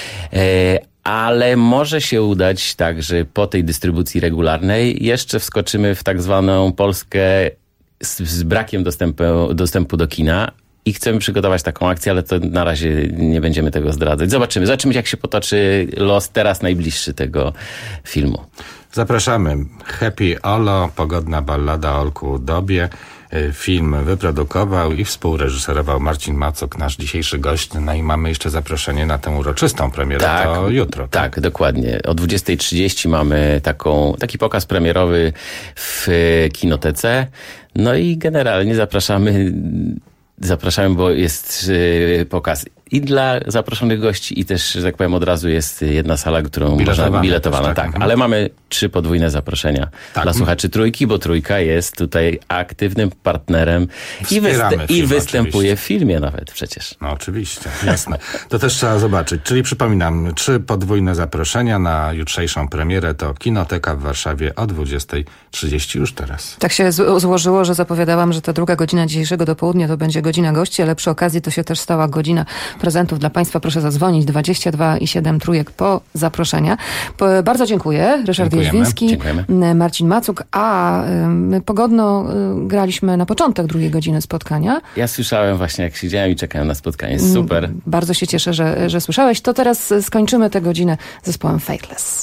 Ale może się udać tak, że po tej dystrybucji regularnej jeszcze wskoczymy w tak zwaną Polskę z brakiem dostępu do kina i chcemy przygotować taką akcję, ale to na razie nie będziemy tego zdradzać. Zobaczymy, jak się potoczy los teraz najbliższy tego filmu. Zapraszamy. Happy Olo, pogodna ballada o Olku Dobie. Film wyprodukował i współreżyserował Marcin Macok, nasz dzisiejszy gość. No i mamy jeszcze zaproszenie na tę uroczystą premierę, to jutro. Tak, dokładnie. O 20:30 mamy taki pokaz premierowy w Kinotece. No i generalnie zapraszamy, bo jest pokaz i dla zaproszonych gości i też, że tak powiem, od razu jest jedna sala, którą można biletowana. Tak, ale mamy 3 podwójne zaproszenia dla słuchaczy Trójki, bo Trójka jest tutaj aktywnym partnerem i występuje w filmie nawet przecież. No oczywiście, jasne. To też trzeba zobaczyć. Czyli przypominam, 3 podwójne zaproszenia na jutrzejszą premierę to Kinoteka w Warszawie o 20:30 już teraz. Tak się złożyło, że zapowiadałam, że ta druga godzina dzisiejszego do południa to będzie godzina gości, ale przy okazji to się też stała godzina prezentów dla Państwa. Proszę zadzwonić 22 i 7 trójek po zaproszenia. Bardzo dziękuję. Ryszard Jeźwiński, Marcin Macuk, a my pogodno graliśmy na początek drugiej godziny spotkania. Ja słyszałem właśnie, jak siedziałem i czekałem na spotkanie. Super. Bardzo się cieszę, że słyszałeś. To teraz skończymy tę godzinę zespołem Fateless.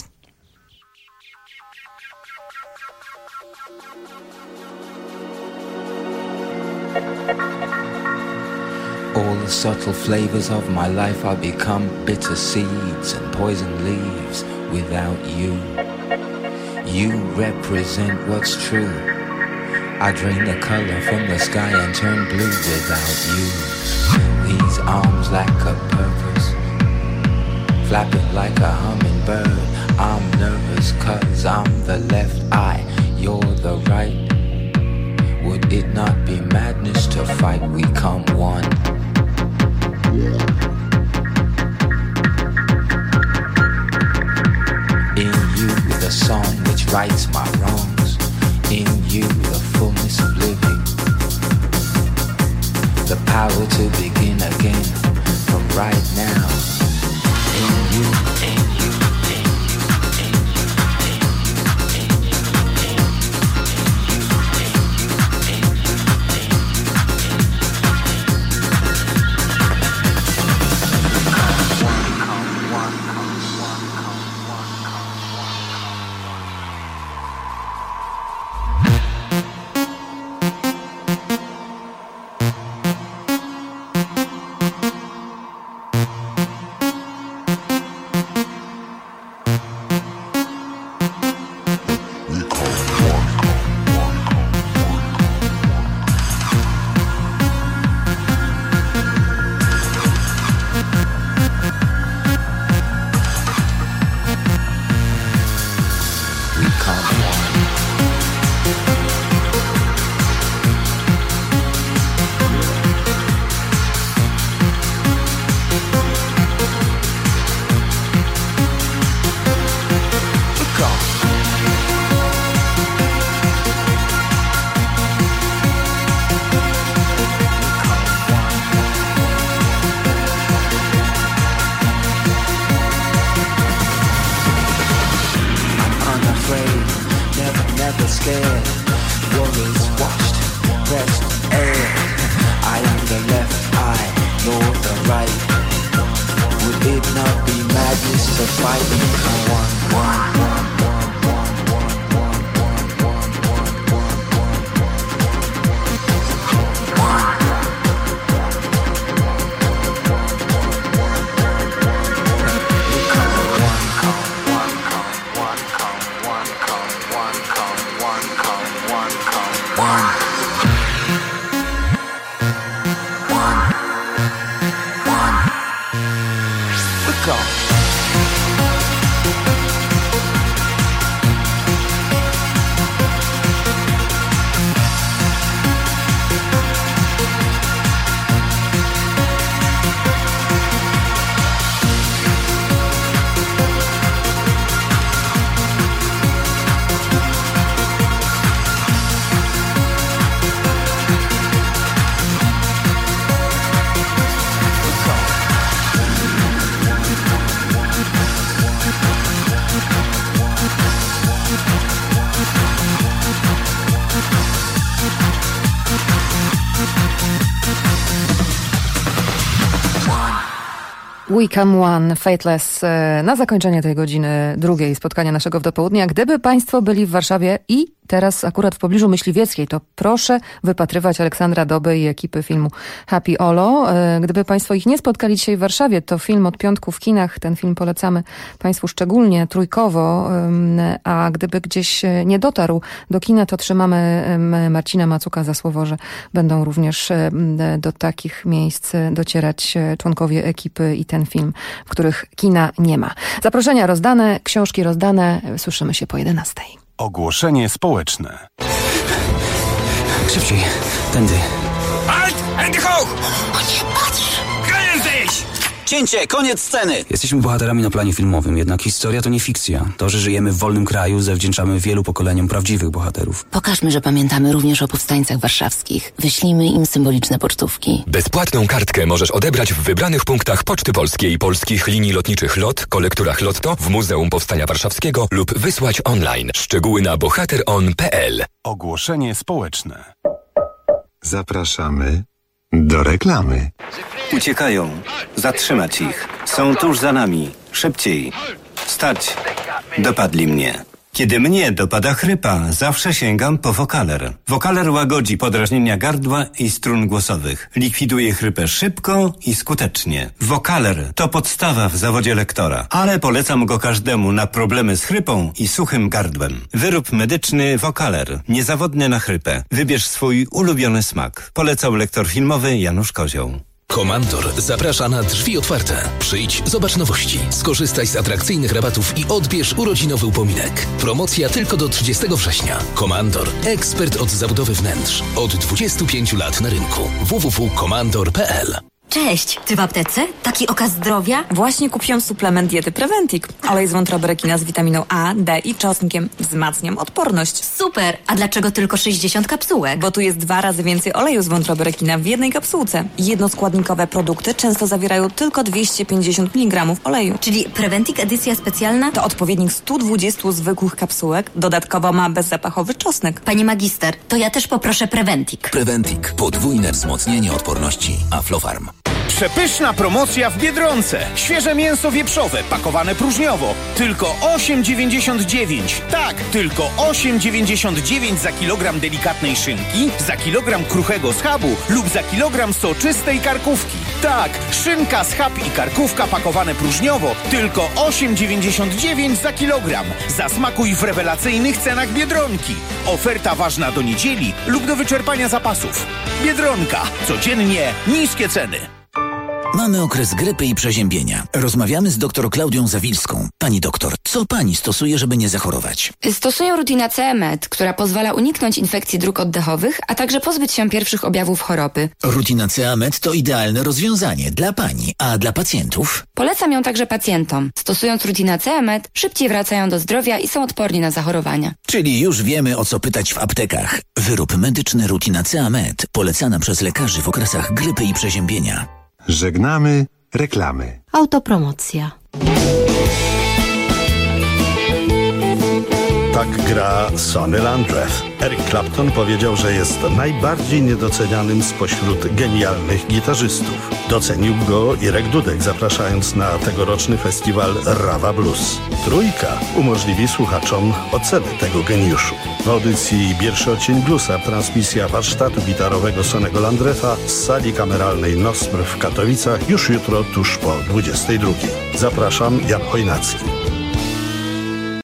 All the subtle flavors of my life I become bitter seeds and poison leaves without you. You represent what's true. I drain the color from the sky and turn blue without you. These arms lack a purpose, flapping like a hummingbird. I'm nervous 'cause I'm the left eye, you're the right. Would it not be madness to fight? We come one. In you the song which rights my wrongs. In you the fullness of living. The power to begin again from right now. In you, in you, in you, in you, in you, in you, in We Come One, Fateless na zakończenie tej godziny drugiej spotkania naszego w dopołudnia. Gdyby Państwo byli w Warszawie i teraz akurat w pobliżu Myśliwieckiej, to proszę wypatrywać Aleksandra Doby i ekipy filmu Happy Olo. Gdyby Państwo ich nie spotkali dzisiaj w Warszawie, to film od piątku w kinach. Ten film polecamy Państwu szczególnie, trójkowo. A gdyby gdzieś nie dotarł do kina, to trzymamy Marcina Macuka za słowo, że będą również do takich miejsc docierać członkowie ekipy i ten film, w których kina nie ma. Zaproszenia rozdane, książki rozdane. Słyszymy się po 11. Ogłoszenie społeczne. Szybciej, tędy. Halt! Hände hoch! O nie, patrz! Klejen sich! Cięcie, koniec sceny! Jesteśmy bohaterami na planie filmowym, jednak historia to nie fikcja. To, że żyjemy w wolnym kraju, zawdzięczamy wielu pokoleniom prawdziwych bohaterów. Pokażmy, że pamiętamy również o powstańcach warszawskich. Wyślijmy im symboliczne pocztówki. Bezpłatną kartkę możesz odebrać w wybranych punktach Poczty Polskiej, polskich linii lotniczych LOT, kolekturach Lotto, w Muzeum Powstania Warszawskiego lub wysłać online. Szczegóły na bohateron.pl. Ogłoszenie społeczne. Zapraszamy do reklamy. Uciekają. Zatrzymać ich. Są tuż za nami. Szybciej. Stać. Dopadli mnie. Kiedy mnie dopada chrypa, zawsze sięgam po Vocaler. Vocaler łagodzi podrażnienia gardła i strun głosowych. Likwiduje chrypę szybko i skutecznie. Vocaler to podstawa w zawodzie lektora, ale polecam go każdemu na problemy z chrypą i suchym gardłem. Wyrób medyczny Vocaler. Niezawodny na chrypę. Wybierz swój ulubiony smak. Polecał lektor filmowy Janusz Kozioł. Komandor zaprasza na drzwi otwarte. Przyjdź, zobacz nowości, skorzystaj z atrakcyjnych rabatów i odbierz urodzinowy upominek. Promocja tylko do 30 września. Komandor, ekspert od zabudowy wnętrz. Od 25 lat na rynku. www.komandor.pl. Cześć! Ty w aptece? Taki okaz zdrowia? Właśnie kupiłam suplement diety Preventik. Olej z wątroby rekina z witaminą A, D i czosnkiem. Wzmacniam odporność. Super! A dlaczego tylko 60 kapsułek? Bo tu jest 2 razy więcej oleju z wątroby rekina w jednej kapsułce. Jednoskładnikowe produkty często zawierają tylko 250 mg oleju. Czyli Preventik edycja specjalna? To odpowiednik 120 zwykłych kapsułek. Dodatkowo ma bezzapachowy czosnek. Pani magister, to ja też poproszę Preventik. Preventik. Podwójne wzmocnienie odporności. Aflofarm. Przepyszna promocja w Biedronce. Świeże mięso wieprzowe, pakowane próżniowo. Tylko 8,99. Tak, tylko 8,99 za kilogram delikatnej szynki, za kilogram kruchego schabu lub za kilogram soczystej karkówki. Tak, szynka, schab i karkówka pakowane próżniowo. Tylko 8,99 za kilogram. Zasmakuj w rewelacyjnych cenach Biedronki. Oferta ważna do niedzieli lub do wyczerpania zapasów. Biedronka. Codziennie niskie ceny. Mamy okres grypy i przeziębienia. Rozmawiamy z dr Klaudią Zawilską. Pani doktor, co pani stosuje, żeby nie zachorować? Stosuję Rutinacea Med, która pozwala uniknąć infekcji dróg oddechowych, a także pozbyć się pierwszych objawów choroby. Rutinacea Med to idealne rozwiązanie dla pani, a dla pacjentów? Polecam ją także pacjentom. Stosując Rutinacea Med, szybciej wracają do zdrowia i są odporni na zachorowania. Czyli już wiemy, o co pytać w aptekach. Wyrób medyczny Rutinacea Med, polecana przez lekarzy w okresach grypy i przeziębienia. Żegnamy reklamy. Autopromocja. Tak gra Sonny Landreth. Eric Clapton powiedział, że jest najbardziej niedocenianym spośród genialnych gitarzystów. Docenił go Irek Dudek, zapraszając na tegoroczny festiwal Rawa Blues. Trójka umożliwi słuchaczom ocenę tego geniuszu. W audycji Pierwszy odcień bluesa transmisja warsztatu gitarowego Sonnego Landretha z sali kameralnej Nostr w Katowicach już jutro tuż po 22. Zapraszam, Jan Chojnacki.